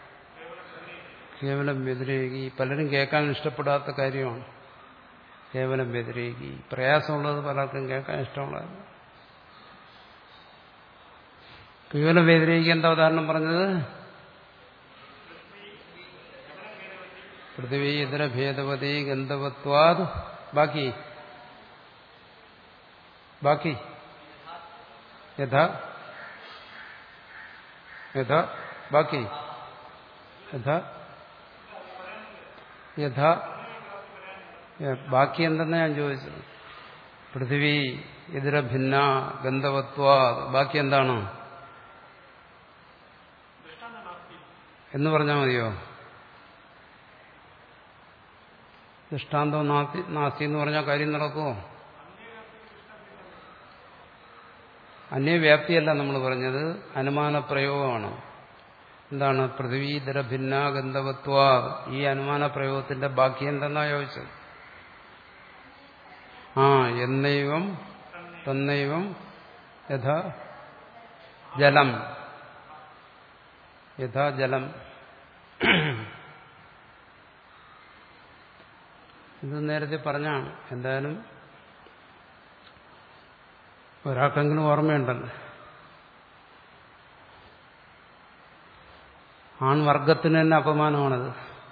കേവലം വ്യതിരേകി. പലരും കേൾക്കാൻ ഇഷ്ടപ്പെടാത്ത കാര്യമാണ് കേവലം വ്യതിരേകി. പ്രയാസമുള്ളത് പലർക്കും കേൾക്കാൻ ഇഷ്ടമുള്ളത്. കേവലം വ്യതിരേകി എന്താ ഉദാഹരണം പറഞ്ഞത്? പൃഥ്വി ഇതര ഭേദവതി ഗന്ധവത്വാത്. ബാക്കി ബാക്കി യഥാ യഥാ ബാക്കി യഥാ യഥാ ബാക്കി എന്തെന്ന് ഞാൻ ചോദിച്ചത്. പൃഥ്വി ഇതര ഭിന്ന ഗന്ധവത്വാത്. ബാക്കി എന്താണ് എന്ന് പറഞ്ഞാൽ മതിയോ? ദൃഷ്ടാന്തം നാസ്തി എന്ന് പറഞ്ഞാൽ കാര്യം നടക്കുമോ? അന്യവ്യാപ്തിയല്ല നമ്മൾ പറഞ്ഞത്, അനുമാന പ്രയോഗമാണ്. എന്താണ്? പൃഥ്വീധര ഭിന്ന ഗന്ധവത്വ. ഈ അനുമാന പ്രയോഗത്തിന്റെ ബാക്കി എന്തെന്നാ ചോദിച്ചത്? ആ എന്നൈവം തന്നൈവം യഥാ ജലം യഥാ ജലം. ഇത് നേരത്തെ പറഞ്ഞാണ്. എന്തായാലും ഒരാൾക്കെങ്കിലും ഓർമ്മയുണ്ടല്ലോ. ആൺവർഗത്തിന് തന്നെ അപമാനമാണത്.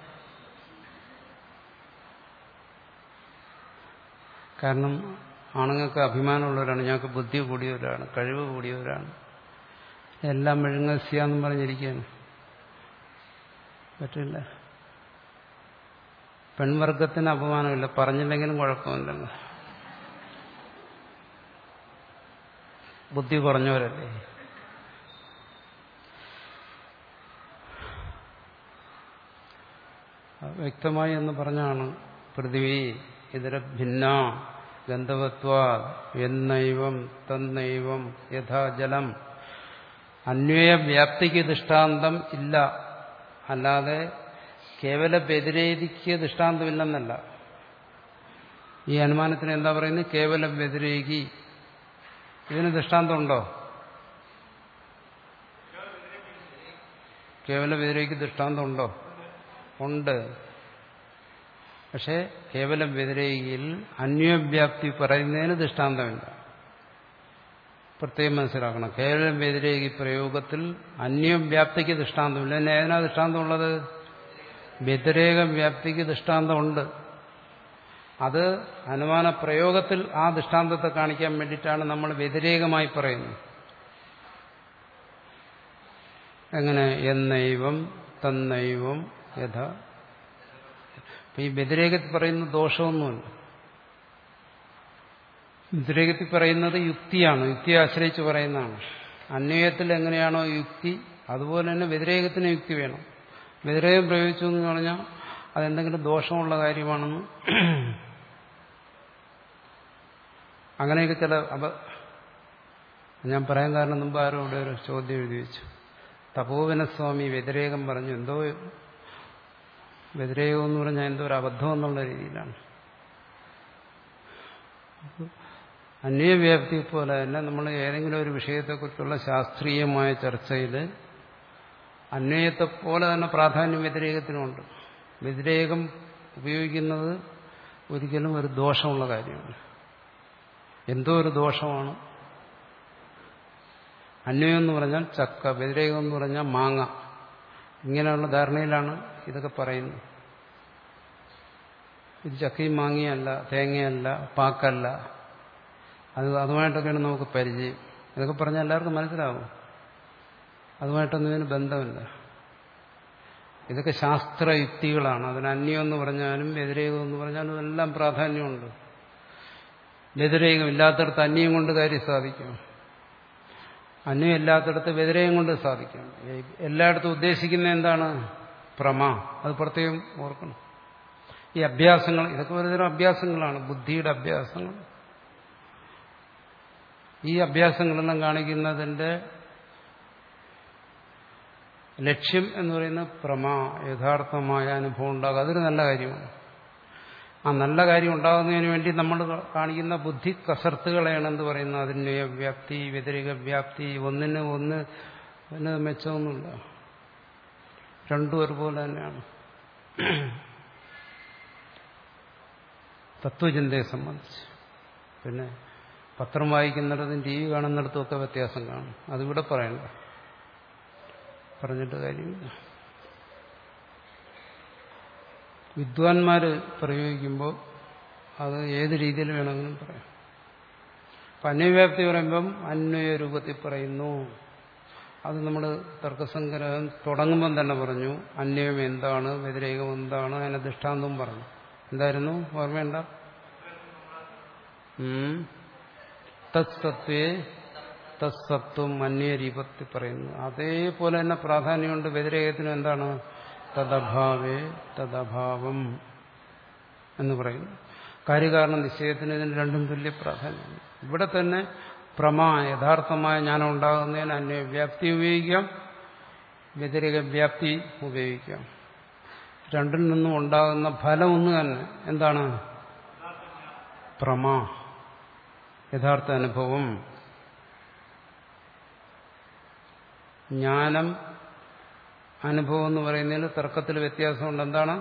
കാരണം ആണുങ്ങൾക്ക് അഭിമാനമുള്ളവരാണ്. ഞങ്ങൾക്ക് ബുദ്ധി കൂടിയവരാണ്, കഴിവ് കൂടിയവരാണ്, എല്ലാം മെഴുങ്ങസ്യാന്നും പറഞ്ഞിരിക്കുകയാണ്. പറ്റില്ല. പെൺവർഗത്തിന് അപമാനമില്ല, പറഞ്ഞില്ലെങ്കിലും കുഴപ്പമില്ലല്ലോ. ബുദ്ധി കുറഞ്ഞവരല്ലേ. വ്യക്തമായി എന്ന് പറഞ്ഞാണ് പൃഥിവി ഇതര ഭിന്ന ഗന്ധവത്വാ എന്നൈവം തന്നൈവം യഥാ ജലം. അന്വയ വ്യാപ്തിക്ക് ദൃഷ്ടാന്തം ഇല്ല, അല്ലാതെ കേവല വ്യതിരേകിക്ക് ദൃഷ്ടാന്തമില്ലെന്നല്ല. ഈ അനുമാനത്തിന് എന്താ പറയുന്നത്? കേവല വ്യതിരേകി. ഇതിന് ദൃഷ്ടാന്തമുണ്ടോ? കേവല വ്യതിരേകിക്ക് ദൃഷ്ടാന്തമുണ്ടോ? ഉണ്ട്. പക്ഷെ കേവല വ്യതിരേകിയിൽ അന്വയവ്യാപ്തി പറയുന്നതിന് ദൃഷ്ടാന്തമില്ല. പ്രത്യേകം മനസ്സിലാക്കണം. കേവല വ്യതിരേകി പ്രയോഗത്തിൽ അന്വയവ്യാപ്തിക്ക് ദൃഷ്ടാന്തമില്ല. പിന്നെ ഏതിനാ ദൃഷ്ടാന്തമുള്ളത്? വ്യതിരേക വ്യാപ്തിക്ക് ദൃഷ്ടാന്തമുണ്ട്. അത് അനുമാന പ്രയോഗത്തിൽ ആ ദൃഷ്ടാന്തത്തെ കാണിക്കാൻ വേണ്ടിയിട്ടാണ് നമ്മൾ വ്യതിരേകമായി പറയുന്നത്. എങ്ങനെ? എന്നൈവം തന്നൈവം യഥ. ഈ വ്യതിരേകത്തിൽ പറയുന്ന ദോഷമൊന്നുമില്ല. വ്യതിരേകത്തിൽ പറയുന്നത് യുക്തിയാണ്, യുക്തിയെ ആശ്രയിച്ച് പറയുന്നതാണ്. അന്വയത്തിൽ എങ്ങനെയാണോ യുക്തി, അതുപോലെ തന്നെ വ്യതിരേകത്തിന് യുക്തി വേണം. വ്യതിരേകം പ്രയോഗിച്ചു എന്ന് പറഞ്ഞാൽ അതെന്തെങ്കിലും ദോഷമുള്ള കാര്യമാണെന്ന് അങ്ങനെയൊക്കെ ചില അപ ഞാൻ പറയാൻ കാരണം മുമ്പ് ആരോ ഇവിടെ ഒരു ചോദ്യം എഴുതി വെച്ചു. തപോവനസ്വാമി വ്യതിരേകം പറഞ്ഞു. എന്തോ വ്യതിരേകം എന്ന് പറഞ്ഞാൽ എന്തോ ഒരു അബദ്ധം എന്നുള്ള രീതിയിലാണ്. അന്വയവ്യാപ്തി പോലെ തന്നെ നമ്മൾ ഏതെങ്കിലും ഒരു വിഷയത്തെക്കുറിച്ചുള്ള ശാസ്ത്രീയമായ ചർച്ചയിൽ അന്വയത്തെ പോലെ തന്നെ പ്രാധാന്യം വ്യതിരേകത്തിനുണ്ട്. വ്യതിരേകം ഉപയോഗിക്കുന്നത് ഒരിക്കലും ഒരു ദോഷമുള്ള കാര്യമാണ്. എന്തോ ഒരു ദോഷമാണ്. അന്വയം എന്ന് പറഞ്ഞാൽ ചക്ക, വ്യതിരേകം എന്ന് പറഞ്ഞാൽ മാങ്ങ. ഇങ്ങനെയുള്ള ധാരണയിലാണ് ഇതൊക്കെ പറയുന്നത്. ഇത് ചക്കയും മാങ്ങയല്ല, തേങ്ങയല്ല, പാക്കല്ല. അത് അതുമായിട്ടൊക്കെയാണ് നമുക്ക് പരിചയം. ഇതൊക്കെ പറഞ്ഞാൽ എല്ലാവർക്കും മനസ്സിലാവും. അതുമായിട്ടൊന്നും ഇതിന് ബന്ധമില്ല. ഇതൊക്കെ ശാസ്ത്രയുക്തികളാണ്. അതിന് അന്യം എന്ന് പറഞ്ഞാലും വ്യതിരേകം എന്ന് പറഞ്ഞാലും എല്ലാം പ്രാധാന്യമുണ്ട്. വ്യതിരേകം ഇല്ലാത്തടത്ത് അന്യം കൊണ്ട് കാര്യം സാധിക്കും, അന്യം ഇല്ലാത്തടത്ത് വ്യതിരേകം കൊണ്ട് സാധിക്കും. എല്ലായിടത്തും ഉദ്ദേശിക്കുന്ന എന്താണ്? പ്രമ. അത് പ്രത്യേകം ഓർക്കണം. ഈ അഭ്യാസങ്ങൾ, ഇതൊക്കെ ഒരുതരം അഭ്യാസങ്ങളാണ്, ബുദ്ധിയുടെ അഭ്യാസങ്ങൾ. ഈ അഭ്യാസങ്ങളെല്ലാം കാണിക്കുന്നതിന്റെ ലക്ഷ്യം എന്ന് പറയുന്നത് പ്രമ, യഥാർത്ഥമായ അനുഭവം ഉണ്ടാകുക. അതൊരു നല്ല കാര്യമാണ്. ആ നല്ല കാര്യം ഉണ്ടാകുന്നതിന് വേണ്ടി നമ്മൾ കാണിക്കുന്ന ബുദ്ധി കസർത്തുകളെയാണ് എന്ത് പറയുന്നത്? അതിൻ്റെ വ്യാപ്തി, വ്യതിരിക വ്യാപ്തി. ഒന്നിന് ഒന്ന് അതിന് മെച്ചമൊന്നുമില്ല, രണ്ടും ഒരുപോലെ തന്നെയാണ്. തത്വചിന്തയെ സംബന്ധിച്ച് പിന്നെ പത്രം വായിക്കുന്നിടത്തും ടി വി കാണുന്നിടത്തും ഒക്കെ വ്യത്യാസം കാണും. അതിവിടെ പറയണ്ട, പറഞ്ഞിട്ട് കാര്യമില്ല. വിദ്വാൻമാർ പ്രയോഗിക്കുമ്പോൾ അത് ഏത് രീതിയിൽ വേണമെങ്കിലും പറയാം. അപ്പം അന്വയവ്യാപ്തി പറയുമ്പം അന്വയ രൂപത്തിൽ പറയുന്നു. അത് നമ്മൾ തർക്കസംഗ്രഹം തുടങ്ങുമ്പം തന്നെ പറഞ്ഞു അന്വയം എന്താണ്, വ്യതിരേകം എന്താണ്, അതിനെ ദൃഷ്ടാന്തവും പറഞ്ഞു. എന്തായിരുന്നു ഓർമ്മയുണ്ട? തത്സത്വേ തത്സത്വം അന്വയരീപത്തിൽ പറയുന്നു. അതേപോലെ തന്നെ പ്രാധാന്യമുണ്ട് വ്യതിരേകത്തിന്. എന്താണ്? തദഭാവേ തദഭാവം എന്ന് പറയുന്നു. കാര്യകാരണ നിശ്ചയത്തിന് ഇതിന് രണ്ടും തുല്യ പ്രാധാന്യം. ഇവിടെ തന്നെ പ്രമാ, യഥാർത്ഥമായ ജ്ഞാനം ഉണ്ടാകുന്നതിന് അന്വയവ്യാപ്തി ഉപയോഗിക്കാം, വ്യതിരേക വ്യാപ്തി ഉപയോഗിക്കാം. രണ്ടിൽ നിന്നും ഉണ്ടാകുന്ന ഫലം ഒന്ന് തന്നെ. എന്താണ്? പ്രമാ, യഥാർത്ഥ അനുഭവം. ജ്ഞാനം അനുഭവം എന്ന് പറയുന്നതിന് തർക്കത്തിൽ വ്യത്യാസമുണ്ട്. എന്താണ്?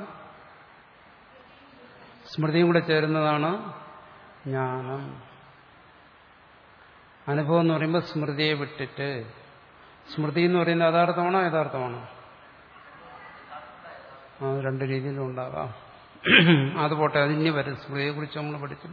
സ്മൃതിയും കൂടെ ചേരുന്നതാണ് ജ്ഞാനം. അനുഭവം എന്ന് പറയുമ്പോൾ സ്മൃതിയെ വിട്ടിട്ട്. സ്മൃതി എന്ന് പറയുന്നത് യഥാർത്ഥമാണോ യഥാർത്ഥമാണോ? ആ, രണ്ട് രീതിയിലും ഉണ്ടാകാം. അത് പോട്ടെ, അതിന് വരും. സ്മൃതിയെ കുറിച്ച് നമ്മൾ പഠിച്ചില്ല.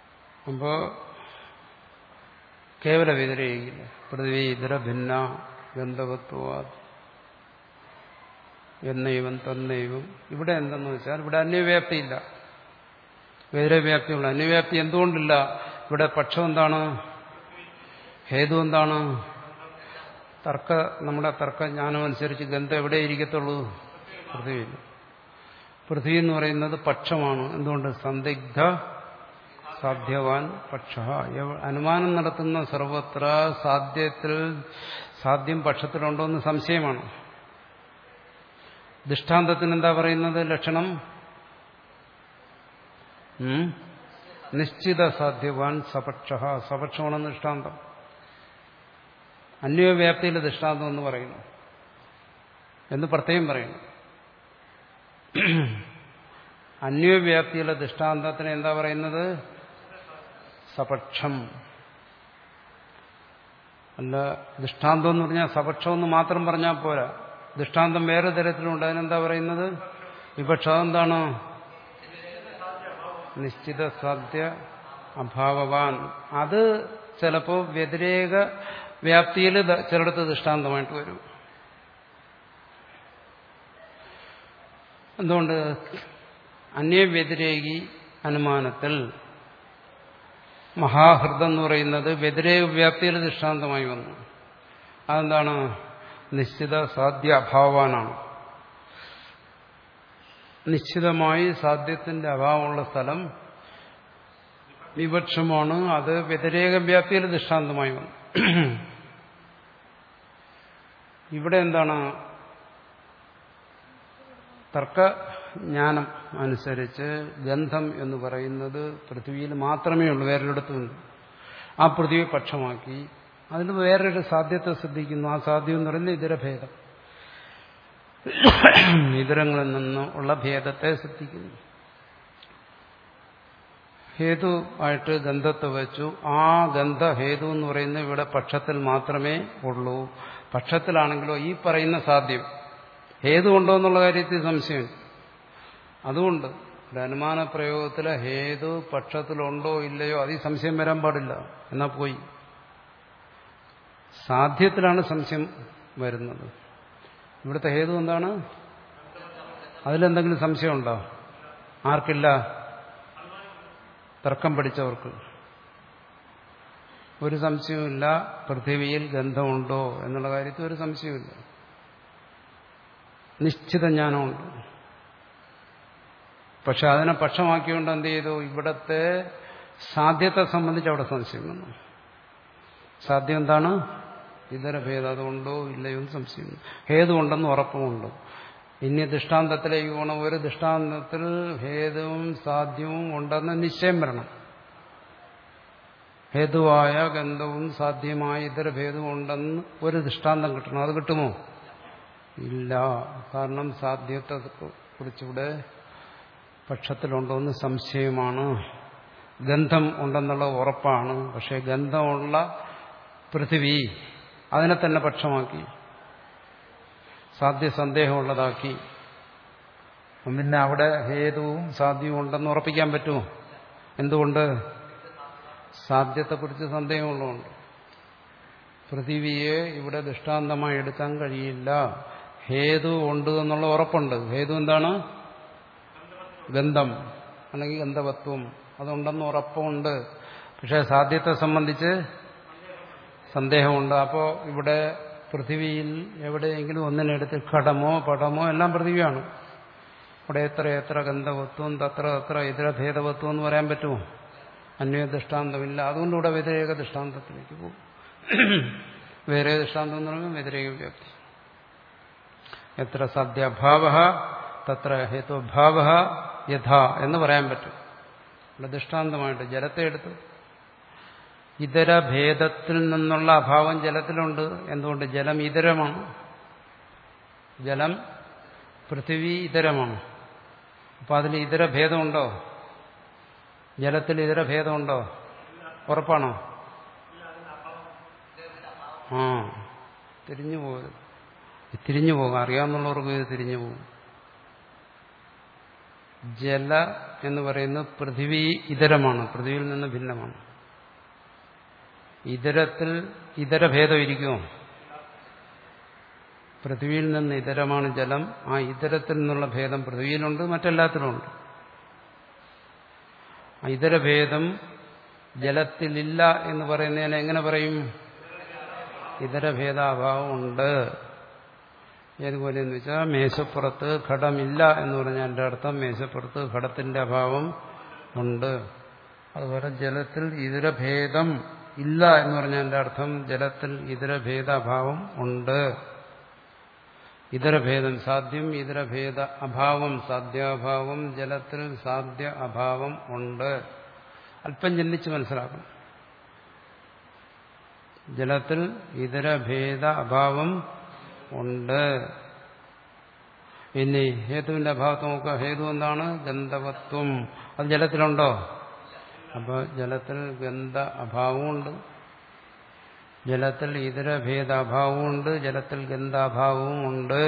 അപ്പോ കേവല വ്യതിരേകില്ല. പൃഥ്വി ഇതര ഭിന്ന ഗന്ധവത്വാ എന്നൈവം തന്നൈവം. ഇവിടെ എന്തെന്ന് വെച്ചാൽ ഇവിടെ അന്യവ്യാപ്തിയില്ല, വേദവ്യാപ്തിയുള്ള. അന്യവ്യാപ്തി എന്തുകൊണ്ടില്ല? ഇവിടെ പക്ഷം എന്താണ്? ഹേതു എന്താണ്? തർക്ക നമ്മുടെ തർക്കജ്ഞാനം അനുസരിച്ച് ഗന്ധം എവിടെ ഇരിക്കത്തുള്ളൂ? പൃഥ്വിയിൽ. പൃഥ്വി എന്ന് പറയുന്നത് പക്ഷമാണ്. എന്തുകൊണ്ട്? സന്ദിഗ്ധ സാധ്യവാൻ പക്ഷ. അനുമാനം നടത്തുന്ന സർവത്ര സാധ്യത്തിൽ സാധ്യം പക്ഷത്തിലുണ്ടോ എന്ന് സംശയമാണ്. ദൃഷ്ടാന്തത്തിന് എന്താ പറയുന്നത്? ലക്ഷണം നിശ്ചിത സാധ്യവാൻ സപക്ഷ. സപക്ഷമാണ് ദൃഷ്ടാന്തം. അന്യവ്യാപ്തിയിലെ ദൃഷ്ടാന്തം എന്ന് പറയുന്നു എന്ന് പ്രത്യേകം പറയുന്നു. അന്യവ്യാപ്തിയിലെ ദൃഷ്ടാന്തത്തിന് എന്താ പറയുന്നത്? സപക്ഷം. അല്ല, ദൃഷ്ടാന്തം എന്ന് പറഞ്ഞാൽ സപക്ഷം എന്ന് മാത്രം പറഞ്ഞാൽ പോരാ. ദൃഷ്ടാന്തം വേറെ തരത്തിലുണ്ട്. അതിനെന്താ പറയുന്നത്? വിപക്ഷം. എന്താണ്? നിശ്ചിത സാധ്യ അഭാവവാൻ. അത് ചിലപ്പോൾ വ്യതിരേക വ്യാപ്തിയിൽ ചിലടത്ത് ദൃഷ്ടാന്തമായിട്ട് വരും. എന്തുകൊണ്ട്? അന്യവ്യതിരേകി അനുമാനത്തിൽ മഹാഹൃദം എന്ന് പറയുന്നത് വ്യതിരേക വ്യാപ്തിയിൽ ദൃഷ്ടാന്തമായി വന്നു. അതെന്താണ്? നിശ്ചിത സാധ്യ അഭാവാനാണ്. നിശ്ചിതമായി സാധ്യത്തിന്റെ അഭാവമുള്ള സ്ഥലം വിവക്ഷമാണ്. അത് വ്യതിരേക വ്യാപ്തിയിൽ ദൃഷ്ടാന്തമായി വന്നു. ഇവിടെ എന്താണ്? തർക്കജ്ഞാനം അനുസരിച്ച് ഗന്ധം എന്ന് പറയുന്നത് പൃഥ്വിയിൽ മാത്രമേ ഉള്ളൂ, വേറൊരിടത്തുമില്ല. ആ പൃഥ്വി പക്ഷമാക്കി അതിന് വേറൊരു സാധ്യത ശ്രദ്ധിക്കുന്നു. ആ സാധ്യം എന്ന് പറയുന്നത് ഇതരഭേദം, ഇതരങ്ങളിൽ നിന്ന് ഉള്ള ഭേദത്തെ ശ്രദ്ധിക്കുന്നു. ഹേതു ആയിട്ട് ഗന്ധത്തെ വെച്ചു. ആ ഗന്ധ ഹേതു എന്ന് പറയുന്നത് ഇവിടെ പക്ഷത്തിൽ മാത്രമേ ഉള്ളൂ. പക്ഷത്തിലാണെങ്കിലോ ഈ പറയുന്ന സാധ്യം ഹേതു ഉണ്ടോ എന്നുള്ള കാര്യത്തിൽ സംശയം. അതുകൊണ്ട് ഒരു അനുമാന പ്രയോഗത്തിലെ ഹേതു പക്ഷത്തിലുണ്ടോ ഇല്ലയോ അതിൽ സംശയം വരാൻ പാടില്ല. എന്നാ പോയി. സാധ്യത്തിലാണ് സംശയം വരുന്നത്. ഇവിടുത്തെ ഹേതു എന്താണ്? അതിലെന്തെങ്കിലും സംശയമുണ്ടോ? ആർക്കില്ല? തർക്കം പഠിച്ചവർക്ക് ഒരു സംശയവുമില്ല. പൃഥ്വിയിൽ ഗന്ധമുണ്ടോ എന്നുള്ള കാര്യത്തിൽ ഒരു സംശയമില്ല. നിശ്ചിത ജ്ഞാനമുണ്ട്. പക്ഷെ അതിനെ പക്ഷമാക്കിക്കൊണ്ട് എന്ത് ചെയ്തു? ഇവിടത്തെ സാധ്യത്തെ സംബന്ധിച്ച് അവിടെ സംശയം വന്നു. സാധ്യം എന്താണ്? ഇതര ഭേദം. അതുകൊണ്ടോ ഇല്ലയോ എന്ന് സംശയം. ഹേതുണ്ടെന്ന് ഉറപ്പുമുണ്ട്. ഇനി ദൃഷ്ടാന്തത്തിലേക്ക് പോകണം. ഒരു ദൃഷ്ടാന്തത്തിൽ ഹേതുവും സാധ്യവും ഉണ്ടെന്ന് നിശ്ചയം വരണം. ഹേതുവായ ഗന്ധവും സാധ്യമായ ഇതര ഭേദവും ഉണ്ടെന്ന് ഒരു ദൃഷ്ടാന്തം കിട്ടണം. അത് കിട്ടുമോ? ഇല്ല. കാരണം സാധ്യത്തെ കുറിച്ചിവിടെ പക്ഷത്തിലുണ്ടോന്ന് സംശയമാണ്. ഗന്ധം ഉണ്ടെന്നുള്ള ഉറപ്പാണ്. പക്ഷെ ഗന്ധമുള്ള പൃഥിവി അതിനെ തന്നെ പക്ഷമാക്കി, സാധ്യ സന്ദേഹമുള്ളതാക്കി. പിന്നെ അവിടെ ഹേതുവും സാധ്യവും ഉണ്ടെന്ന് ഉറപ്പിക്കാൻ പറ്റുമോ? എന്തുകൊണ്ട്? സാധ്യത്തെക്കുറിച്ച് സന്ദേഹമുള്ളതുകൊണ്ട്. പൃഥിവിയെ ഇവിടെ ദൃഷ്ടാന്തമായി എടുക്കാൻ കഴിയില്ല. ഹേതു ഉണ്ട് എന്നുള്ള ഉറപ്പുണ്ട്. ഹേതു എന്താണ്? ഗന്ധം അല്ലെങ്കിൽ ഗന്ധവത്വം. അതുണ്ടെന്ന് ഉറപ്പുണ്ട്. പക്ഷെ സാധ്യത്തെ സംബന്ധിച്ച് സന്ദേഹമുണ്ട്. അപ്പോൾ ഇവിടെ പൃഥിവിയിൽ എവിടെയെങ്കിലും ഒന്നിനെടുത്ത് ഘടമോ പടമോ എല്ലാം പൃഥിവിയാണ്. അവിടെ എത്ര എത്ര ഗന്ധവത്വം തത്ര തത്ര ഇതര ഭേദവത്വം എന്ന് പറയാൻ പറ്റുമോ? അന്വയ ദൃഷ്ടാന്തമില്ല. അതുകൊണ്ട് ഇവിടെ വ്യതിരേക ദൃഷ്ടാന്തത്തിലേക്ക് പോകും. വേറെ ദൃഷ്ടാന്തം എന്ന് പറയുമ്പോൾ വ്യതിരേക വ്യാപ്തി. എത്ര സാധ്യഭാവ തത്ര ഹേതുഭാവ യഥാ എന്ന് പറയാൻ പറ്റും. ഇവിടെ ദൃഷ്ടാന്തമായിട്ട് ജലത്തെ എടുത്തു. ഇതര ഭേദത്തിൽ നിന്നുള്ള അഭാവം ജലത്തിലുണ്ട്. എന്തുകൊണ്ട്? ജലം ഇതരമാണ്. ജലം പൃഥിവി ഇതരമാണ്. അപ്പൊ അതിൽ ഇതര ഭേദമുണ്ടോ? ജലത്തിൽ ഇതര ഭേദമുണ്ടോ? ഉറപ്പാണോ? ആ തിരിഞ്ഞു പോകരുത്. തിരിഞ്ഞു പോകാം. അറിയാവുന്നവർക്ക് ഇത് തിരിഞ്ഞു പോകും. ജല എന്ന് പറയുന്നത് പൃഥിവി ഇതരമാണ്, പൃഥിവിയിൽ നിന്ന് ഭിന്നമാണ്. ഇതരത്തിൽ ഇതര ഭേദം ഇരിക്കുമോ? പൃഥ്വിയിൽ നിന്ന് ഇതരമാണ് ജലം. ആ ഇതരത്തിൽ നിന്നുള്ള ഭേദം പൃഥ്വിയിലുണ്ട്, മറ്റെല്ലാത്തിലുമുണ്ട്. ഇതരഭേദം ജലത്തിലില്ല എന്ന് പറയുന്നതിന് എങ്ങനെ പറയും? ഇതരഭേദാഭാവം ഉണ്ട്. ഏതുപോലെയെന്ന് വെച്ചാൽ മേശപ്പുറത്ത് ഘടമില്ല എന്ന് പറഞ്ഞാൽ എൻ്റെ അർത്ഥം മേശപ്പുറത്ത് ഘടത്തിന്റെ അഭാവം ഉണ്ട്. അതുപോലെ ജലത്തിൽ ഇതരഭേദം ഇല്ല എന്ന് പറഞ്ഞാൽ എൻ്റെ അർത്ഥം ജലത്തിൽ ഇതരഭേദാഭാവം ഉണ്ട്. ഇതരഭേദം സാധ്യം, ഇതരഭേദ അഭാവം സാധ്യാഭാവം, ജലത്തിൽ സാധ്യ അഭാവം ഉണ്ട്. അല്പം ചിന്തിച്ച് മനസ്സിലാക്കണം. ജലത്തിൽ ഇതരഭേദ അഭാവം ഉണ്ട്. ഇനി ഹേതുവിന്റെ അഭാവത്തെ നോക്കുക. ഹേതു എന്താണ്? ഗന്ധവത്വം. അത് ജലത്തിലുണ്ടോ? അപ്പൊ ജലത്തിൽ ഗന്ധ അഭാവമുണ്ട്, ജലത്തിൽ ഇതരഭേദാഭാവമുണ്ട്, ജലത്തിൽ ഗന്ധാഭാവവും ഉണ്ട്.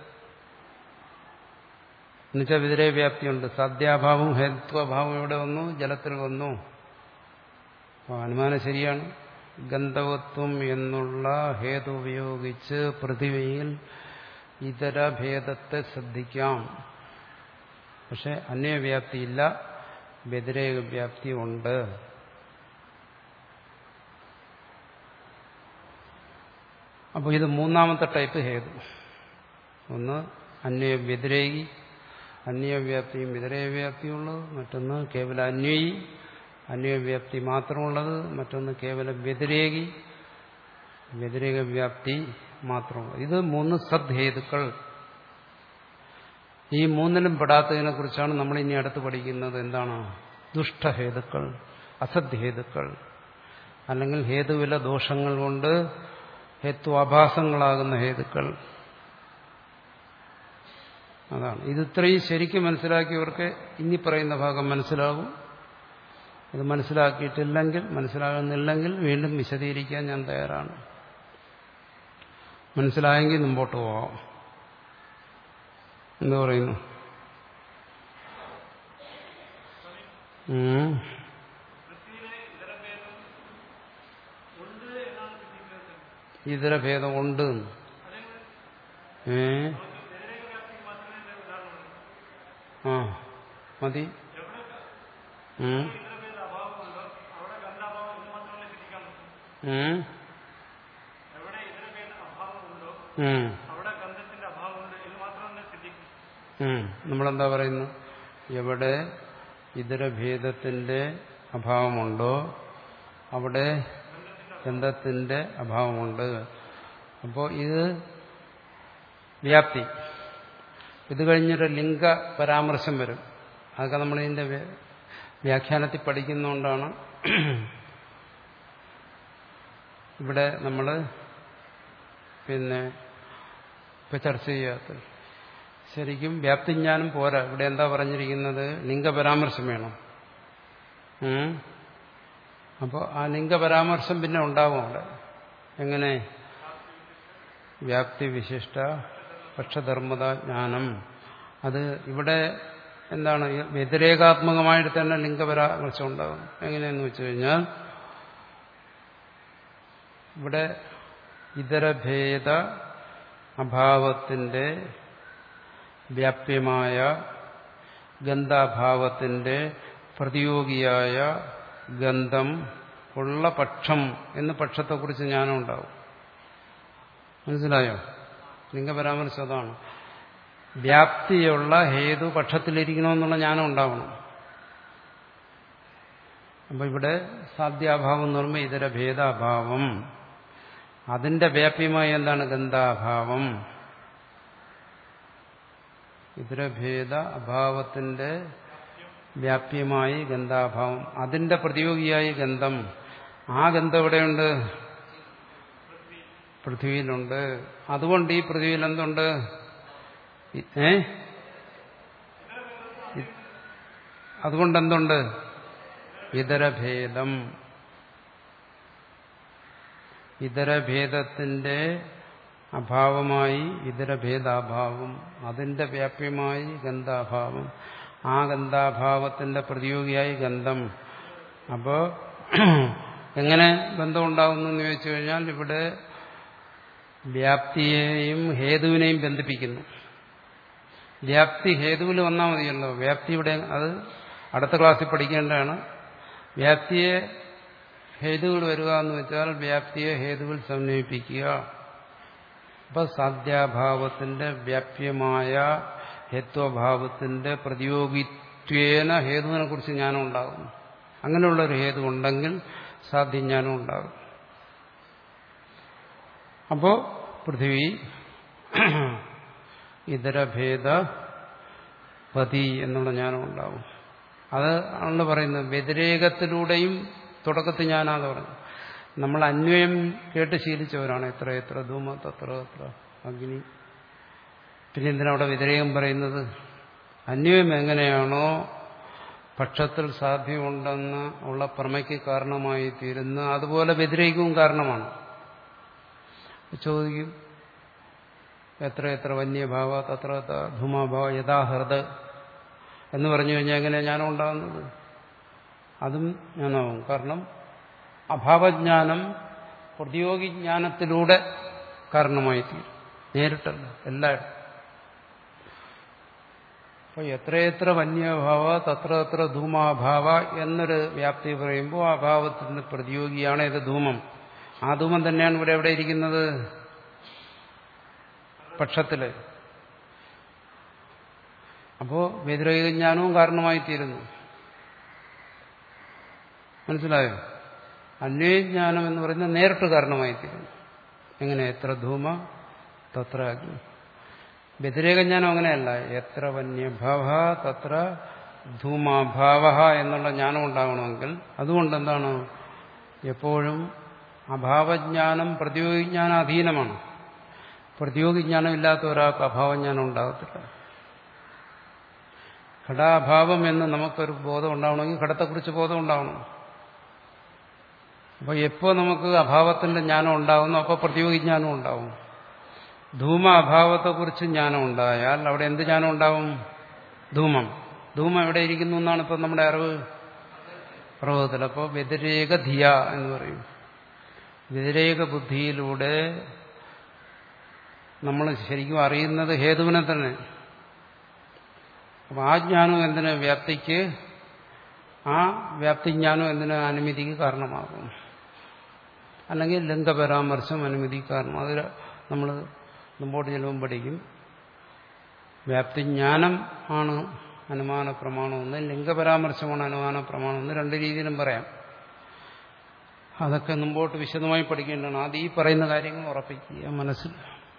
എന്നുവെച്ചാൽ വിതരേ വ്യാപ്തിയുണ്ട്. സാധ്യാഭാവം ഹേത്വാഭാവം ഇവിടെ വന്നു, ജലത്തിൽ വന്നു. അപ്പോൾ അനുമാനം ശരിയാണ്. ഗന്ധവത്വം എന്നുള്ള ഹേതു ഉപയോഗിച്ച് പൃഥിവിയിൽ ഇതരഭേദത്തെ ശ്രദ്ധിക്കാം. പക്ഷെ അന്യവ്യാപ്തിയില്ല, വ്യതിരേക വ്യാപ്തി ഉണ്ട്. അപ്പോൾ ഇത് മൂന്നാമത്തെ ടൈപ്പ് ഹേതു. ഒന്ന് അന്യ വ്യതിരേകി, അന്യവ്യാപ്തിയും വ്യതിരേകവ്യാപ്തിയുള്ളത്. മറ്റൊന്ന് കേവല അന്വയി, അന്യവ്യാപ്തി മാത്രമുള്ളത്. മറ്റൊന്ന് കേവല വ്യതിരേകി, വ്യതിരേക വ്യാപ്തി മാത്രമുള്ളത്. ഇത് മൂന്ന് സദ്ഹേതുക്കൾ. ഈ മൂന്നിലും പെടാത്തതിനെ കുറിച്ചാണ് നമ്മൾ ഇനി അടുത്ത് പഠിക്കുന്നത്. എന്താണ്? ദുഷ്ടഹേതുക്കൾ, അസദ്ഹേതുക്കൾ, അല്ലെങ്കിൽ ഹേതുവില ദോഷങ്ങൾ കൊണ്ട് ഹേത്വാഭാസങ്ങളാകുന്ന ഹേതുക്കൾ. അതാണ്. ഇത് ഇത്രയും ശരിക്കും മനസ്സിലാക്കിയവർക്ക് ഇനി പറയുന്ന ഭാഗം മനസ്സിലാകും. ഇത് മനസ്സിലാക്കിയിട്ടില്ലെങ്കിൽ, മനസ്സിലാകുന്നില്ലെങ്കിൽ വീണ്ടും വിശദീകരിക്കാൻ ഞാൻ തയ്യാറാണ്. മനസ്സിലായെങ്കിൽ മുമ്പോട്ട് പോവാം. എന്തു പറയുന്നു? ഇതരഭേദം ഉണ്ട്. ഏ ആ മതി. നമ്മളെന്താ പറയുന്നു? എവിടെ ഇതരഭേദത്തിന്റെ അഭാവമുണ്ടോ അവിടെ ഗന്ധത്തിന്റെ അഭാവമുണ്ട്. അപ്പോൾ ഇത് വ്യാപ്തി. ഇത് കഴിഞ്ഞൊരു ലിംഗ പരാമർശം വരും. അതൊക്കെ നമ്മളിതിന്റെ വ്യാഖ്യാനത്തിൽ പഠിക്കുന്നതുകൊണ്ടാണ് ഇവിടെ നമ്മൾ പിന്നെ ഇപ്പൊ ചർച്ച ചെയ്യാത്തത്. ശരിക്കും വ്യാപ്തിജ്ഞാനം പോരാ. ഇവിടെ എന്താ പറഞ്ഞിരിക്കുന്നത്? ലിംഗപരാമർശം വേണം. അപ്പോൾ ആ ലിംഗപരാമർശം പിന്നെ ഉണ്ടാവും അവിടെ. എങ്ങനെ? വ്യാപ്തി വിശിഷ്ട പക്ഷധർമ്മത ജ്ഞാനം. അത് ഇവിടെ എന്താണ്? വ്യതിരേകാത്മകമായിട്ട് തന്നെ ലിംഗപരാമർശം ഉണ്ടാകും. എങ്ങനെയെന്ന് വെച്ചു കഴിഞ്ഞാൽ ഇവിടെ ഇതരഭേദ അഭാവത്തിന്റെ വ്യാപ്യമായ ഗന്ധാഭാവത്തിന്റെ പ്രതിയോഗിയായ ഗന്ധം ഉള്ള പക്ഷം എന്ന് പക്ഷത്തെക്കുറിച്ച് ജ്ഞാനം ഉണ്ടാവും. മനസ്സിലായോ? ലിംഗപരാമർശം അതാണ്. വ്യാപ്തിയുള്ള ഹേതു പക്ഷത്തിലിരിക്കണമെന്നുള്ള ജ്ഞാനം ഉണ്ടാവണം. അപ്പൊ ഇവിടെ സാധ്യാഭാവം എന്ന് പറയുമ്പോൾ ഇതരഭേദാഭാവം, അതിന്റെ വ്യാപ്യമായി എന്താണ്? ഗന്ധാഭാവം. ഇതരഭേദ അഭാവത്തിന്റെ വ്യാപ്യമായി ഗന്ധാഭാവം, അതിന്റെ പ്രതിയോഗിയായി ഗന്ധം. ആ ഗന്ധം എവിടെയുണ്ട്? പൃഥ്വിയിലുണ്ട്. അതുകൊണ്ട് ഈ പൃഥ്വിയിൽ എന്തുണ്ട്? ഏ അതുകൊണ്ട് എന്തുണ്ട്? ഇതരഭേദം. ഇതരഭേദത്തിന്റെ അഭാവമായി ഇതരഭേദാഭാവം, അതിന്റെ വ്യാപ്യമായി ഗന്ധാഭാവം, ആ ഗന്ധാഭാവത്തിന്റെ പ്രതിയോഗിയായി ഗന്ധം. അപ്പോ എങ്ങനെ ബന്ധം ഉണ്ടാകുന്നു എന്ന് ചോദിച്ചു കഴിഞ്ഞാൽ ഇവിടെ വ്യാപ്തിയെയും ഹേതുവിനെയും ബന്ധിപ്പിക്കുന്നു. വ്യാപ്തി ഹേതുവിൽ വന്നാൽ മതിയല്ലോ. വ്യാപ്തിയുടെ അത് അടുത്ത ക്ലാസ്സിൽ പഠിക്കേണ്ടതാണ്. വ്യാപ്തിയെ ഹേതുവിൽ വരിക എന്ന് വെച്ചാൽ വ്യാപ്തിയെ ഹേതുവിൽ സമന്വയിപ്പിക്കുക. അപ്പൊ സാധ്യാഭാവത്തിന്റെ വ്യാപ്യമായ ഹേത്വഭാവത്തിന്റെ പ്രതിയോഗിത്വേന ഹേതുവിനെ കുറിച്ച് ജ്ഞാനം ഉണ്ടാകും. അങ്ങനെയുള്ളൊരു ഹേതു ഉണ്ടെങ്കിൽ സാധ്യജ്ഞാനം ഉണ്ടാകും. അപ്പോ പൃഥിവി ഇതരഭേദ പതി എന്നുള്ള ജ്ഞാനം ഉണ്ടാവും. അത് ആണല്ലോ പറയുന്നത്. വ്യതിരേകത്തിലൂടെയും തുടക്കത്തിൽ ഞാനാണ് പറഞ്ഞു. നമ്മൾ അന്വയം കേട്ട് ശീലിച്ചവരാണ്. എത്ര എത്ര ധൂമ തത്ര എത്ര അഗ്നി. പിന്നെ എന്തിനാ അവിടെ വ്യതിരേകം പറയുന്നത്? അന്വയം എങ്ങനെയാണോ പക്ഷത്തിൽ സാധ്യമുണ്ടെന്ന് ഉള്ള പ്രമയ്ക്ക് കാരണമായി തീരുന്ന അതുപോലെ വ്യതിരേകവും കാരണമാണ്. ചോദിക്കും, എത്ര എത്ര വന്യഭാവ തത്ര ധൂമാഭാവ യഥാഹൃത് എന്ന് പറഞ്ഞു കഴിഞ്ഞാൽ എങ്ങനെയാണ് ജ്ഞാനം ഉണ്ടാകുന്നത്? അതും ജ്ഞാനമാകും. കാരണം അഭാവജ്ഞാനം പ്രതിയോഗിജ്ഞാനത്തിലൂടെ കാരണമായി തീരും, നേരിട്ടല്ല, എല്ലായിടും. അപ്പൊ എത്രയെത്ര വന്യഭാവ തത്ര എത്ര ധൂമാഭാവ എന്നൊരു വ്യാപ്തി പറയുമ്പോൾ ആ ഭാവത്തിന്റെ പ്രതിയോഗിയാണ് ഇത് ധൂമം. ആ ധൂമം തന്നെയാണ് ഇവിടെ എവിടെ ഇരിക്കുന്നത്? പക്ഷത്തില്. അപ്പോ വ്യതിരേകജ്ഞാനവും കാരണമായി തീരുന്നു. മനസ്സിലായോ? അന്വയജ്ഞാനം എന്ന് പറയുന്നത് നേരിട്ട് കാരണമായി തീരുന്നു. എങ്ങനെ? എത്ര ധൂമ തത്ര അഗ്നി. വ്യതിരേകജ്ഞാനം അങ്ങനെയല്ല. എത്ര വന്യഭാവ തത്ര ധൂമാഭാവ എന്നുള്ള ജ്ഞാനം ഉണ്ടാകണമെങ്കിൽ അതുകൊണ്ട് എന്താണ്? എപ്പോഴും അഭാവജ്ഞാനം പ്രതിയോഗിജ്ഞാന അധീനമാണ്. പ്രതിയോഗിജ്ഞാനം ഇല്ലാത്ത ഒരാൾക്ക് അഭാവജ്ഞാനം ഉണ്ടാകത്തില്ല. ഘടാഭാവം എന്ന് നമുക്കൊരു ബോധം ഉണ്ടാവണമെങ്കിൽ ഘടത്തെക്കുറിച്ച് ബോധം ഉണ്ടാവണം. അപ്പോൾ എപ്പോൾ നമുക്ക് അഭാവത്തിന്റെ ജ്ഞാനം ഉണ്ടാകുന്നു അപ്പോൾ പ്രതിയോഗിജ്ഞാനം ഉണ്ടാവും. ധൂമ അഭാവത്തെക്കുറിച്ച് ജ്ഞാനം ഉണ്ടായാൽ അവിടെ എന്ത് ജ്ഞാനം ഉണ്ടാവും? ധൂമം. ധൂമം എവിടെ ഇരിക്കുന്നു എന്നാണ് ഇപ്പം നമ്മുടെ അറിവ്? പ്രബോധത്തിൽ. അപ്പോൾ വ്യതിരേക ധിയ എന്ന് പറയും. വ്യതിരേക ബുദ്ധിയിലൂടെ നമ്മൾ ശരിക്കും അറിയുന്നത് ഹേതുവിനെ തന്നെ. അപ്പം ആ ജ്ഞാനം എന്തിന്? വ്യാപ്തിക്ക്. ആ വ്യാപ്തിജ്ഞാനം എന്തിന്? അനുമതിക്ക് കാരണമാകും. അല്ലെങ്കിൽ ലിംഗപരാമർശം അനുമതി കാരണം. അത് നമ്മൾ മുമ്പോട്ട് ചെല്ലുമ്പോൾ പഠിക്കും. വ്യാപ്തിജ്ഞാനം ആണ് അനുമാന പ്രമാണമെന്ന്, ലിംഗപരാമർശമാണ് അനുമാന പ്രമാണമെന്ന് രണ്ട് രീതിയിലും പറയാം. അതൊക്കെ മുമ്പോട്ട് വിശദമായി പഠിക്കേണ്ടതാണ്. ആദ്യം ഈ പറയുന്ന കാര്യങ്ങൾ ഉറപ്പിക്കുക മനസ്സിൽ.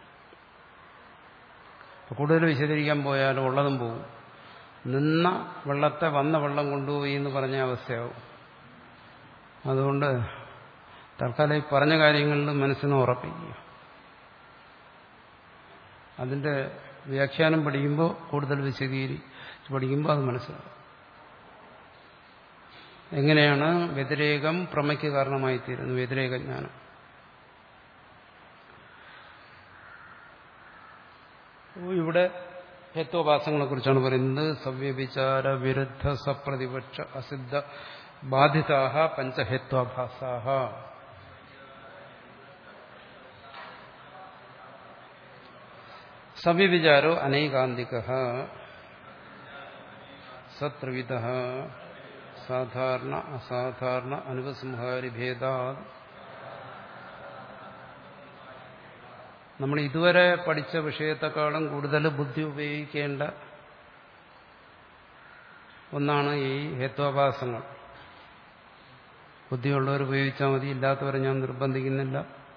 കൂടുതൽ വിശദീകരിക്കാൻ പോയാലും ഉള്ളതും പോകും. നിന്ന വെള്ളത്തെ വന്ന വെള്ളം കൊണ്ടുപോയി എന്ന് പറഞ്ഞ അവസ്ഥയാവും. അതുകൊണ്ട് തൽക്കാലം ഈ പറഞ്ഞ കാര്യങ്ങളിൽ മനസ്സിനെ ഉറപ്പിക്കുക. അതിന്റെ വ്യാഖ്യാനം പഠിക്കുമ്പോൾ കൂടുതൽ വിശദീകരിച്ച് പഠിക്കുമ്പോൾ അത് മനസ്സിലാവും. എങ്ങനെയാണ് വ്യതിരേകം പ്രമയ്ക്ക് കാരണമായി തീരുന്നത്? വ്യതിരേകജ്ഞാനം. ഇവിടെ ഹേത്വോപാസങ്ങളെ കുറിച്ചാണ് പറയുന്നത്. സവ്യഭിചാര വിരുദ്ധ സപ്രതിപക്ഷ അസിദ്ധ ബാധിതാഹ പഞ്ചഹേത്വാഭാസാഹ. സവ്യഭിചാരോ അനൈകാന്തികഃ സത്രിവിധഃ സാധാരണ അസാധാരണ അനുപസംഹാരി ഭേദാത്. നമ്മൾ ഇതുവരെ പഠിച്ച വിഷയത്തെക്കാളും കൂടുതൽ ബുദ്ധി ഉപയോഗിക്കേണ്ട ഒന്നാണ് ഈ ഹേത്വാഭാസങ്ങൾ. ബുദ്ധിയുള്ളവർ ഉപയോഗിച്ചാൽ മതി, ഇല്ലാത്തവരെ ഞാൻ നിർബന്ധിക്കുന്നില്ല.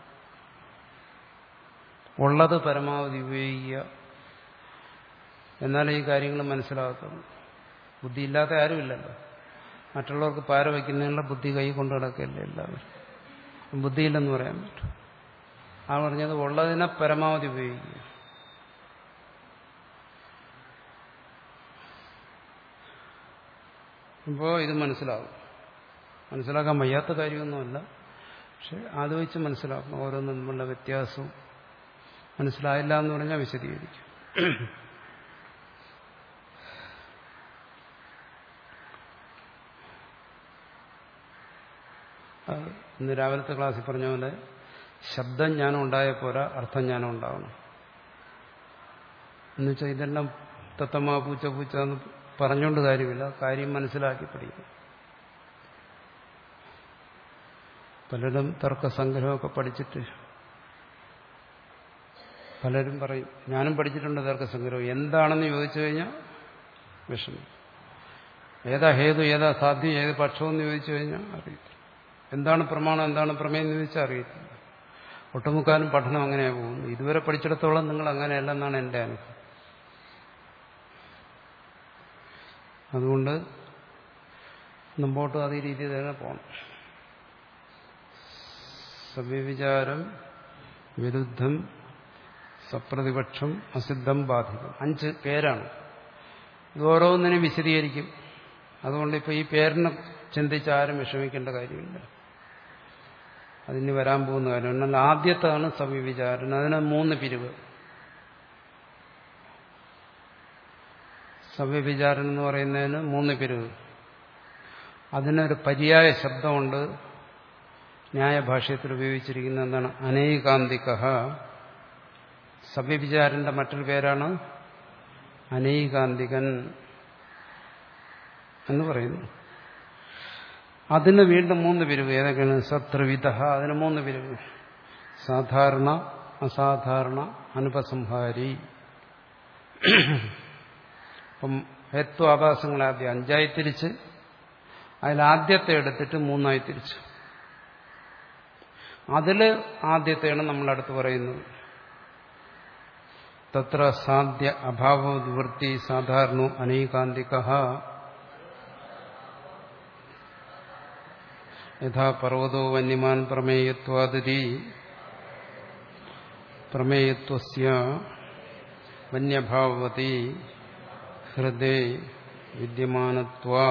ഉള്ളത് പരമാവധി ഉപയോഗിക്കുക. എന്നാലേ ഈ കാര്യങ്ങൾ മനസ്സിലാകത്തുള്ളൂ. ബുദ്ധിയില്ലാത്ത ആരുമില്ലല്ലോ. മറ്റുള്ളവർക്ക് പാര വയ്ക്കുന്നതിനുള്ള ബുദ്ധി കൈ കൊണ്ടു നടക്കുകയല്ലേ എല്ലാവരും. ബുദ്ധിയില്ലെന്ന് പറയാൻ പറ്റും. ആ പറഞ്ഞത് ഉള്ളതിനെ പരമാവധി ഉപയോഗിക്കുക. അപ്പോൾ ഇത് മനസ്സിലാകും. മനസ്സിലാക്കാൻ വയ്യാത്ത കാര്യമൊന്നുമല്ല, പക്ഷെ ആലോചിച്ച് മനസ്സിലാക്കണം. ഓരോന്നും തമ്മിലുള്ള വ്യത്യാസവും മനസ്സിലായില്ല എന്ന് പറഞ്ഞാൽ വിശദീകരിക്കും. ഇന്ന് രാവിലത്തെ ക്ലാസ്സിൽ പറഞ്ഞ പോലെ ശബ്ദജ്ഞാനം ഉണ്ടായ പോരാ അർത്ഥജ്ഞാനം ഉണ്ടാവണം. എന്നുവെച്ചാൽ ഇതെല്ലാം തത്തമ്മ പൂച്ച പൂച്ച എന്ന് പറഞ്ഞുകൊണ്ട് കാര്യമില്ല, കാര്യം മനസ്സിലാക്കി പഠിക്കും. പലരും തർക്കസംഗ്രഹമൊക്കെ പഠിച്ചിട്ട് പലരും പറയും, ഞാനും പഠിച്ചിട്ടുണ്ട് തർക്കസംഗ്രഹം, എന്താണെന്ന് ചോദിച്ചു കഴിഞ്ഞാൽ വിഷമം. ഏതാ ഹേതു, ഏതാ സാധ്യം, ഏത് പക്ഷമെന്ന് ചോദിച്ചു കഴിഞ്ഞാൽ അറിയത്തില്ല. എന്താണ് പ്രമാണം, എന്താണ് പ്രമേയം എന്ന് ചോദിച്ചാൽ അറിയത്തില്ല. ഒട്ടുമുക്കാലും പഠനം അങ്ങനെയാണ് പോകുന്നു. ഇതുവരെ പഠിച്ചിടത്തോളം നിങ്ങൾ അങ്ങനെയല്ലെന്നാണ് എൻ്റെ അനുഭവം. അതുകൊണ്ട് മുമ്പോട്ട് അതേ രീതിയിൽ തന്നെ പോകണം. സവ്യവിചാരം, വിരുദ്ധം, സപ്രതിപക്ഷം, അസിദ്ധം, ബാധികം. അഞ്ച് പേരാണ്. ഇത് ഓരോന്നിനും വിശദീകരിക്കും. അതുകൊണ്ട് ഇപ്പോൾ ഈ പേരിനെ ചിന്തിച്ച് ആരും വിഷമിക്കേണ്ട കാര്യമില്ല. അതിന് വരാൻ പോകുന്ന കാര്യം. എന്നാൽ ആദ്യത്താണ് സവ്യവിചാരം. അതിന് മൂന്ന് പിരിവ്. സവ്യവിചാരം എന്ന് പറയുന്നതിന് മൂന്ന് പിരിവ്. അതിനൊരു പര്യായ ശബ്ദമുണ്ട്. ന്യായഭാഷ്യത്തിൽ ഉപയോഗിച്ചിരിക്കുന്ന എന്താണ്? അനൈകാന്തിക. സവ്യവിചാരന്റെ മറ്റൊരു പേരാണ് അനൈകാന്തികൻ എന്ന് പറയുന്നു. അതിന് വീണ്ടും മൂന്ന് പിരിവ്. ഏതൊക്കെയാണ്? സത്രിവിധ. അതിന് മൂന്ന് പിരിവ്. സാധാരണ, അസാധാരണ, അനുപസംഹാരി. അപ്പം ഹേത്വാഭാസങ്ങളെ ആദ്യം അഞ്ചായി തിരിച്ച് അതിലാദ്യത്തെ എടുത്തിട്ട് മൂന്നായി തിരിച്ചു. അതിൽ ആദ്യത്തെയാണ് നമ്മളടുത്ത് പറയുന്നത്. തത്ര സാധ്യ അഭാവവൃത്തി സാധാരണോ അനൈകാന്തിക യഥാ പർവ്വതോ വന്യമാൻ പ്രമേയത്വാദിതി പ്രമേയത്വസ്യ വന്യഭാവവതി ഹൃദേ വിദ്യമാനത്വാ.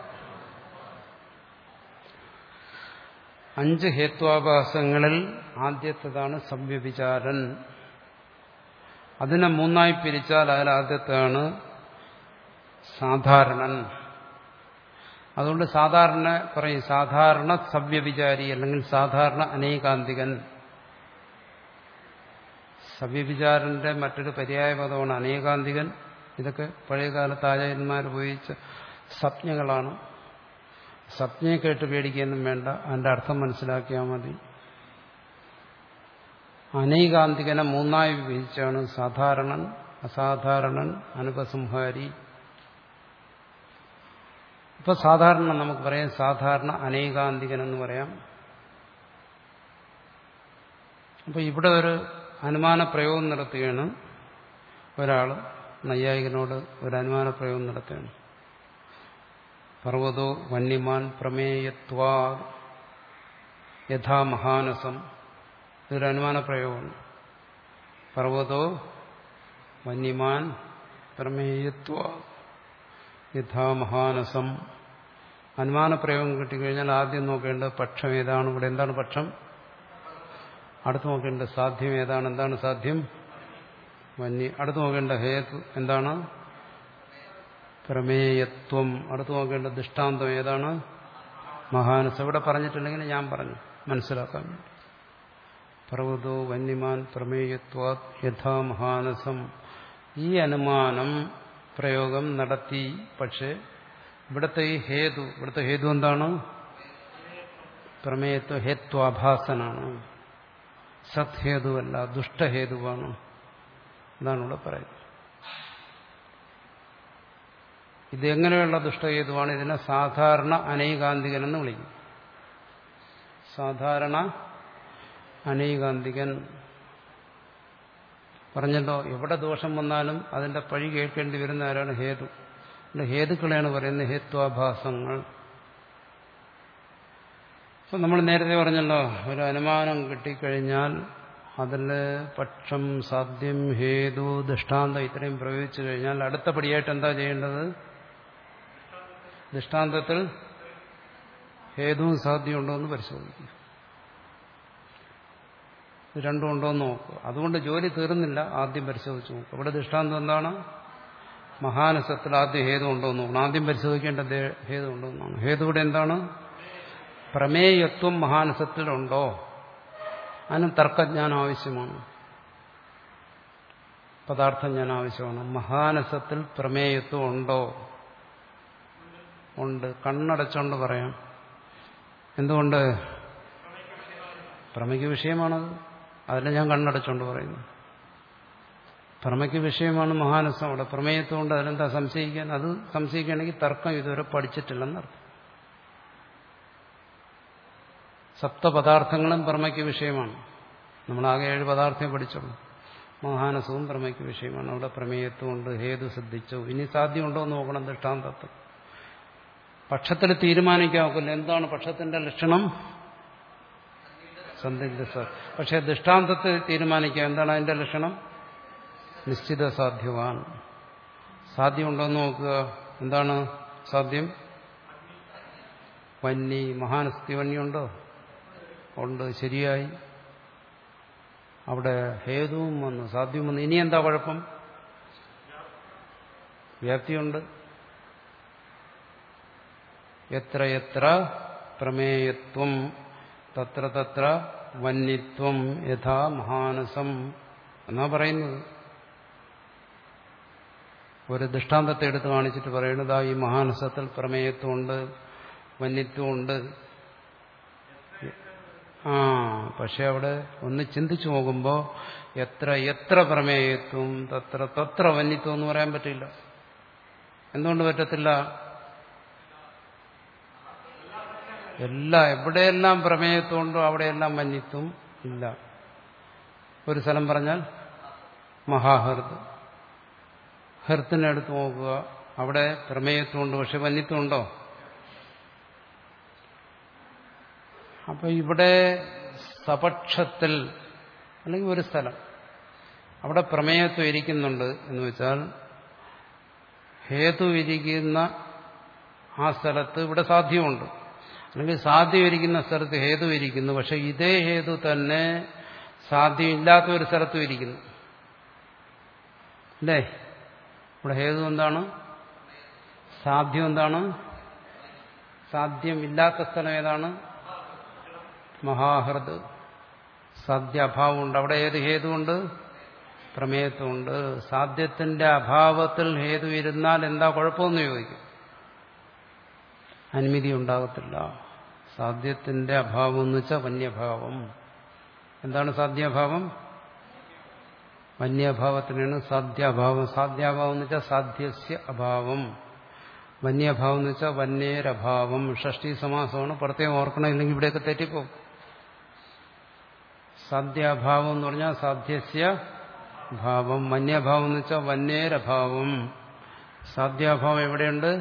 അഞ്ച് ഹേത്വാഭാസങ്ങളിൽ ആദ്യത്തേതാണ് സവ്യവിചാരൻ. അതിനെ മൂന്നായി പിരിച്ചാൽ അതിലാദ്യത്താണ് സാധാരണൻ. അതുകൊണ്ട് സാധാരണ പറയും സാധാരണ സവ്യവിചാരി അല്ലെങ്കിൽ സാധാരണ അനൈകാന്തികൻ. സവ്യവിചാരന്റെ മറ്റൊരു പര്യായ പദമാണ് അനൈകാന്തികൻ. ഇതൊക്കെ പഴയകാലത്ത് ആചാര്യന്മാർ ഉപയോഗിച്ച സംജ്ഞകളാണ്. സംജ്ഞയെ കേട്ട് പേടിക്കൊന്നും വേണ്ട, അതിന്റെ അർത്ഥം മനസ്സിലാക്കിയാൽ മതി. അനൈകാന്തികനെ മൂന്നായി വിഭജിച്ചാണ് സാധാരണൻ, അസാധാരണൻ, അനുപസംഹാരി. ഇപ്പൊ സാധാരണ നമുക്ക് പറയാം, സാധാരണ അനൈകാന്തികൻ എന്ന് പറയാം. അപ്പൊ ഇവിടെ ഒരു അനുമാന പ്രയോഗം നടത്തുകയാണ് ഒരാൾ. നൈയായികനോട് ഒരു അനുമാന പ്രയോഗം നടത്തുകയാണ്. പർവ്വതോ വന്യമാൻ പ്രമേയത്വാ യഥാ മഹാനസം. ഇതൊരു അനുമാന പ്രയോഗമാണ്. പർവ്വതോ വന്യമാൻ പ്രമേയത്വാ യഥാ മഹാനസം. അനുമാന പ്രയോഗം കിട്ടിക്കഴിഞ്ഞാൽ ആദ്യം നോക്കേണ്ടത് പക്ഷം ഏതാണ്. ഇവിടെ എന്താണ് പക്ഷം? അടുത്ത് നോക്കേണ്ടത് സാധ്യം ഏതാണ്. എന്താണ് സാധ്യം? വന്യ. അടുത്ത് നോക്കേണ്ട ഹേതു എന്താണ്? പ്രമേയത്വം. അടുത്ത് നോക്കേണ്ട ദൃഷ്ടാന്തം ഏതാണ്? മഹാനസം. ഇവിടെ പറഞ്ഞിട്ടുണ്ടെങ്കിൽ ഞാൻ പറഞ്ഞു മനസ്സിലാക്കാൻ വേണ്ടി. പർവ്വതോ വന്യമാൻ പ്രമേയത്വാത് യഥാ മഹാനസം. ഈ അനുമാനം പ്രയോഗം നടത്തി. പക്ഷെ ഇവിടുത്തെ ഈ ഹേതു, ഇവിടുത്തെ ഹേതു എന്താണ്? പ്രമേയത്വ ഹേത്വാഭാസനാണ്. സത്ഹേതുവല്ല, ദുഷ്ടഹേതുവാണ്. എന്നാണ് ഇവിടെ പറയുന്നത്. ഇതെങ്ങനെയുള്ള ദുഷ്ടഹേതുവാണ്? ഇതിനെ സാധാരണ അനൈകാന്തികൻ എന്ന് വിളിക്കും. സാധാരണ അനൈകാന്തികൻ പറഞ്ഞല്ലോ. എവിടെ ദോഷം വന്നാലും അതിന്റെ പഴി കേൾക്കേണ്ടി വരുന്ന ആരാണ്? ഹേതു. ഹേതുക്കളെയാണ് പറയുന്നത് ഹേത്വാഭാസങ്ങൾ. അപ്പൊ നമ്മൾ നേരത്തെ പറഞ്ഞല്ലോ, ഒരു അനുമാനം കിട്ടിക്കഴിഞ്ഞാൽ അതിൽ പക്ഷം, സാധ്യം, ഹേതു, ദൃഷ്ടാന്തം ഇത്രയും പ്രയോഗിച്ചു കഴിഞ്ഞാൽ അടുത്ത പടിയായിട്ട് എന്താ ചെയ്യേണ്ടത്? ദൃഷ്ടാന്തത്തിൽ ഹേതുവും സാധ്യവും ഉണ്ടോ എന്ന് പരിശോധിക്കുക. ഇത് രണ്ടും ഉണ്ടോ എന്ന് നോക്കുക. അതുകൊണ്ട് ജോലി തീർന്നില്ല, ആദ്യം പരിശോധിച്ച് നോക്കുക. ഇവിടെ ദൃഷ്ടാന്തം എന്താണ്? മഹാനസത്തിൽ ആദ്യം ഹേതു ഉണ്ടോ എന്ന് നോക്കണം. ആദ്യം പരിശോധിക്കേണ്ട ഹേതു ഉണ്ടോ എന്നാണ്. ഹേതു ഇവിടെ എന്താണ്? പ്രമേയത്വം മഹാനസത്തിലുണ്ടോ അതിനും തർക്കജ്ഞാനം ആവശ്യമാണ്, പദാർത്ഥജ്ഞാനം ആവശ്യമാണ്. മഹാനസത്തിൽ പ്രമേയത്വം ഉണ്ടോ? ഉണ്ട്. കണ്ണടച്ചോണ്ട് പറയാം. എന്തുകൊണ്ട്? പ്രമയ്ക്ക് വിഷയമാണത്. അതിൽ ഞാൻ കണ്ണടച്ചോണ്ട് പറയുന്നു. പ്രമയ്ക്ക് വിഷയമാണ് മഹാനസം. അവിടെ പ്രമേയത്വം കൊണ്ട് അതിലെന്താ സംശയിക്കാൻ? അത് സംശയിക്കുകയാണെങ്കിൽ തർക്കം ഇതുവരെ പഠിച്ചിട്ടില്ലെന്നർത്ഥം. സപ്തപദാർത്ഥങ്ങളും പ്രമയ്ക്ക് വിഷയമാണ്. നമ്മളാകെ ഏഴ് പദാർത്ഥമേ പഠിച്ചുള്ളൂ. മഹാനസവും പ്രമയ്ക്ക് വിഷയമാണ്. അവിടെ പ്രമേയത്വമുണ്ട്. ഹേതു സിദ്ധിച്ചു. ഇനി സാധ്യമുണ്ടോ എന്ന് നോക്കണം ദൃഷ്ടാന്തത്തിൽ. പക്ഷത്തിൽ തീരുമാനിക്കാൻ നോക്കില്ല. എന്താണ് പക്ഷത്തിന്റെ ലക്ഷണം? സന്ദിഗ്ധ. പക്ഷെ ദൃഷ്ടാന്തത്തിൽ തീരുമാനിക്കാം. എന്താണ് അതിന്റെ ലക്ഷണം? നിശ്ചിത സാധ്യവാൻ. സാധ്യമുണ്ടോ എന്ന് നോക്കുക. എന്താണ് സാധ്യം? വന്നി. മഹാനസ്തി വന്യുണ്ടോ? ഉണ്ട്. ശരിയായി. അവിടെ ഹേതുവും വന്നു, സാധ്യവും വന്നു. ഇനി എന്താ കുഴപ്പം? വ്യാപ്തിയുണ്ട്. എത്ര എത്ര പ്രമേയത്വം തത്ര തത്ര വന്യത്വം യഥാ മഹാനസം എന്നാ പറയുന്നത്. ഒരു ദൃഷ്ടാന്തത്തെ എടുത്ത് കാണിച്ചിട്ട് പറയുന്നത് ഈ മഹാനസത്തിൽ പ്രമേയത്വമുണ്ട്, വന്യത്വമുണ്ട്. ആ പക്ഷെ അവിടെ ഒന്ന് ചിന്തിച്ചു നോക്കുമ്പോൾ എത്ര എത്ര പ്രമേയത്വം തത്ര തത്ര വന്യത്വം എന്ന് പറയാൻ പറ്റില്ല. എന്തുകൊണ്ട് പറ്റത്തില്ല? എല്ലാ എവിടെയെല്ലാം പ്രമേയത്വം ഉണ്ടോ അവിടെയെല്ലാം വന്യത്വം ഇല്ല. ഒരു സ്ഥലം പറഞ്ഞാൽ മഹാഹൃത്. ഹൃത്തിനെ എടുത്ത് നോക്കുക. അവിടെ പ്രമേയത്വമുണ്ട്, പക്ഷെ വന്യത്വം ഉണ്ടോ? അപ്പൊ ഇവിടെ സപക്ഷത്തിൽ അല്ലെങ്കിൽ ഒരു സ്ഥലം അവിടെ പ്രമേയത്വം ഇരിക്കുന്നുണ്ട് എന്ന് വെച്ചാൽ ഹേതു ഇരിക്കുന്ന ആ സ്ഥലത്ത് ഇവിടെ സാധ്യമുണ്ട്, അല്ലെങ്കിൽ സാധ്യം ഇരിക്കുന്ന സ്ഥലത്ത് ഹേതു ഇരിക്കുന്നു. പക്ഷെ ഇതേ ഹേതു തന്നെ സാധ്യമില്ലാത്ത ഒരു സ്ഥലത്തും ഇരിക്കുന്നു. അല്ലേ? ഇവിടെ ഹേതു എന്താണ്? സാധ്യം എന്താണ്? സാധ്യമില്ലാത്ത സ്ഥലം ഏതാണ്? മഹാഹൃത്. സാധ്യാഭാവമുണ്ട്. അവിടെ ഏത് ഹേതുണ്ട്? പ്രമേയത്വമുണ്ട്. സാധ്യത്തിന്റെ അഭാവത്തിൽ ഹേതു ഇരുന്നാൽ എന്താ കുഴപ്പമെന്ന് ചോദിക്കും. അനുമതി ഉണ്ടാകത്തില്ല. സാധ്യത്തിന്റെ അഭാവം എന്ന് വെച്ചാൽ വന്യഭാവം. എന്താണ് സാധ്യാഭാവം? വന്യഭാവത്തിനാണ് സാധ്യാഭാവം. സാധ്യാഭാവം എന്ന് വെച്ചാൽ സാധ്യസ്യ അഭാവം. വന്യഭാവം എന്ന് വെച്ചാൽ വന്യേരഭാവം. ഷഷ്ടി സമാസമാണ്. പ്രത്യേകം ഓർക്കണം, ഇല്ലെങ്കിൽ ഇവിടെയൊക്കെ തെറ്റിപ്പോകും. സാധ്യാഭാവം എന്ന് പറഞ്ഞാൽ സാധ്യസ്യ ഭാവം. വന്യഭാവം എന്ന് വെച്ചാൽ വന്യേരഭാവം. സാധ്യാഭാവം എവിടെയുണ്ട്?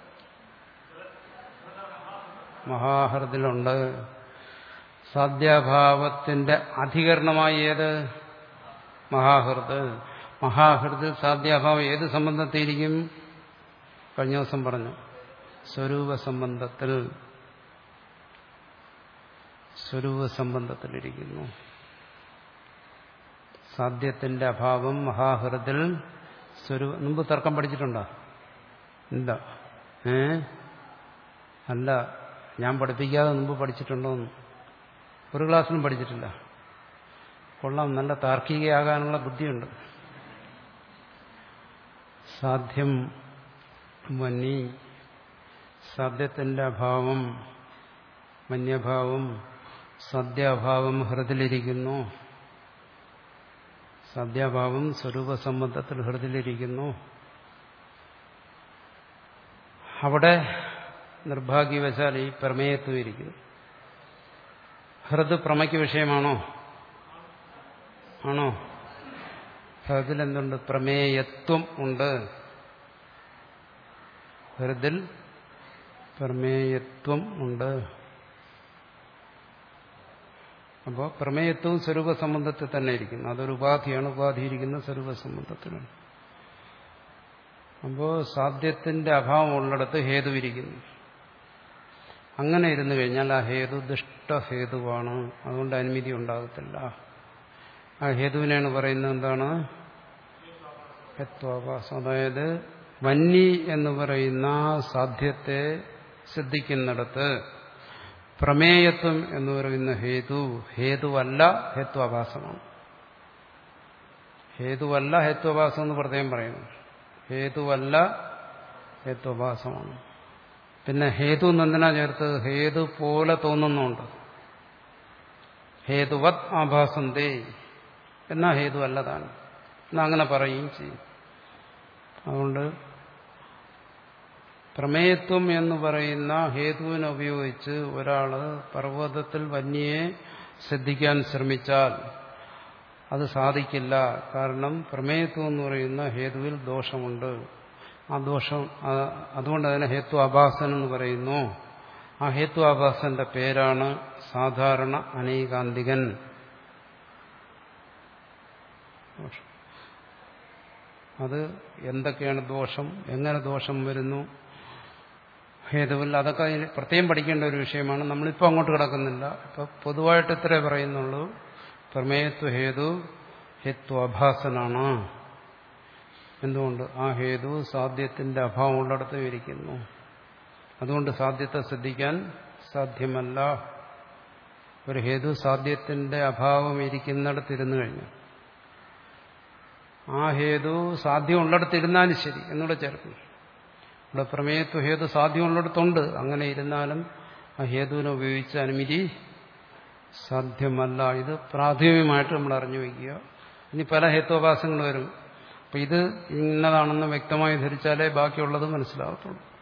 മഹാഹൃതിലുണ്ട്. സാധ്യാഭാവത്തിന്റെ അധികരണമായി ഏത്? മഹാഹൃത്. മഹാഹൃതിൽ സാധ്യാഭാവം ഏത് സംബന്ധത്തിലിരിക്കും? കഴിഞ്ഞ ദിവസം പറഞ്ഞു, സ്വരൂപ സംബന്ധത്തിൽ. സ്വരൂപ സംബന്ധത്തിലിരിക്കുന്നു. സാധ്യത്തിന്റെ അഭാവം മഹാഹൃതിൽ സ്വരൂപ. മുമ്പ് തർക്കം പഠിച്ചിട്ടുണ്ടോ? ഇല്ല. ഏ അല്ല, ഞാൻ പഠിപ്പിക്കാതെ മുമ്പ് പഠിച്ചിട്ടുണ്ടോന്ന് ഒരു ക്ലാസ്സിലും പഠിച്ചിട്ടില്ല. കൊള്ളാം, നല്ല താർക്കികയാകാനുള്ള ബുദ്ധിയുണ്ട്. സാധ്യം വന്നി. സാധ്യത്തിന്റെ അഭാവം വന്യഭാവം. സാധ്യാഭാവം ഹൃദിലിരിക്കുന്നു. സാധ്യാഭാവം സ്വരൂപ സംബന്ധത്തിൽ ഹൃദിലിരിക്കുന്നു. അവിടെ നിർഭാഗ്യവശാൽ ഈ പ്രമേയത്വം ഇരിക്കുന്നു. ഹൃദ് പ്രമയ്ക്ക് വിഷയമാണോ? ആണോ? ഹൃദിൽ എന്തുണ്ട്? പ്രമേയത്വം ഉണ്ട്. ഹൃദിൽ പ്രമേയത്വം ഉണ്ട്. അപ്പോൾ പ്രമേയത്വവും സ്വരൂപ സംബന്ധത്തിൽ തന്നെ ഇരിക്കുന്നു. അതൊരു ഉപാധിയാണ്. ഉപാധി ഇരിക്കുന്ന സ്വരൂപ സംബന്ധത്തിലാണ്. അപ്പോൾ സാധ്യത്തിന്റെ അഭാവം ഉള്ളിടത്ത് ഹേതു ഇരിക്കുന്നു. അങ്ങനെ ഇരുന്നു കഴിഞ്ഞാൽ ആ ഹേതു ദുഷ്ടഹേതുവാണ്. അതുകൊണ്ട് അനുമതി ഉണ്ടാകത്തില്ല. ആ ഹേതുവിനാണ് പറയുന്നത് എന്താണ്? ഹേത്വാഭാസം. അതായത് വന്നി എന്ന് പറയുന്ന സാധ്യത്തെ സിദ്ധിക്കുന്നിടത്ത് പ്രമേയത്വം എന്ന് പറയുന്ന ഹേതു ഹേതുവല്ല ഹേത്വാഭാസമാണ്. ഹേതുവല്ല ഹേത്വാഭാസം എന്ന് പ്രത്യേകം പറയുന്നു. ഹേതുവല്ല ഹേത്വാഭാസമാണ്. പിന്നെ ഹേതു എന്തിനാ ചേർത്ത്? ഹേതു പോലെ തോന്നുന്നുണ്ട്. ഹേതുവത് ആഭാസന്തേ എന്നാ ഹേതു അല്ലതാണ് എന്നാ അങ്ങനെ പറയുകയും ചെയ്യും. അതുകൊണ്ട് പ്രമേയത്വം എന്ന് പറയുന്ന ഹേതുവിനെ ഉപയോഗിച്ച് ഒരാള് പർവ്വതത്തിൽ വന്യയെ ശ്രദ്ധിക്കാൻ ശ്രമിച്ചാൽ അത് സാധിക്കില്ല. കാരണം പ്രമേയത്വം എന്ന് പറയുന്ന ഹേതുവിൽ ദോഷമുണ്ട്. ആ ദോഷം അതുകൊണ്ട് അതിനെ ഹേത്വ ആഭാസൻ എന്ന് പറയുന്നു. ആ ഹേത്വ ആഭാസന്റെ പേരാണ് സാധാരണ അനൈകാന്തികൻ. അത് എന്തൊക്കെയാണ് ദോഷം, എങ്ങനെ ദോഷം വരുന്നു ഹേതുവിൽ, അതൊക്കെ അതിന് പ്രത്യേകം പഠിക്കേണ്ട ഒരു വിഷയമാണ്. നമ്മളിപ്പോൾ അങ്ങോട്ട് കിടക്കുന്നില്ല. ഇപ്പൊ പൊതുവായിട്ട് ഇത്രേ പറയുന്നുള്ളൂ. പ്രമേയത്വ ഹേതു ഹേത്വാഭാസനാണ്. എന്തുകൊണ്ട്? ആ ഹേതു സാധ്യത്തിന്റെ അഭാവം ഉള്ളിടത്തും ഇരിക്കുന്നു. അതുകൊണ്ട് സാധ്യത്തെ ശ്രദ്ധിക്കാൻ സാധ്യമല്ല. ഒരു ഹേതു സാധ്യത്തിന്റെ അഭാവം ഇരിക്കുന്നിടത്തിരുന്നു കഴിഞ്ഞു ആ ഹേതു സാധ്യം ഉള്ളിടത്തിരുന്നാലും ശരി എന്നൂടെ ചേർക്കുന്നു. ഇവിടെ പ്രമേയത്വ ഹേതു സാധ്യമുള്ളിടത്തുണ്ട്. അങ്ങനെ ഇരുന്നാലും ആ ഹേതുവിനെ ഉപയോഗിച്ച് അനുമതി സാധ്യമല്ല. ഇത് പ്രാഥമികമായിട്ട് നമ്മൾ അറിഞ്ഞു വയ്ക്കുക. ഇനി പല ഹേത്വാഭാസങ്ങൾ വരും. അപ്പം ഇത് ഇന്നതാണെന്ന് വ്യക്തമായി ധരിച്ചാലേ ബാക്കിയുള്ളത് മനസ്സിലാകത്തുള്ളൂ.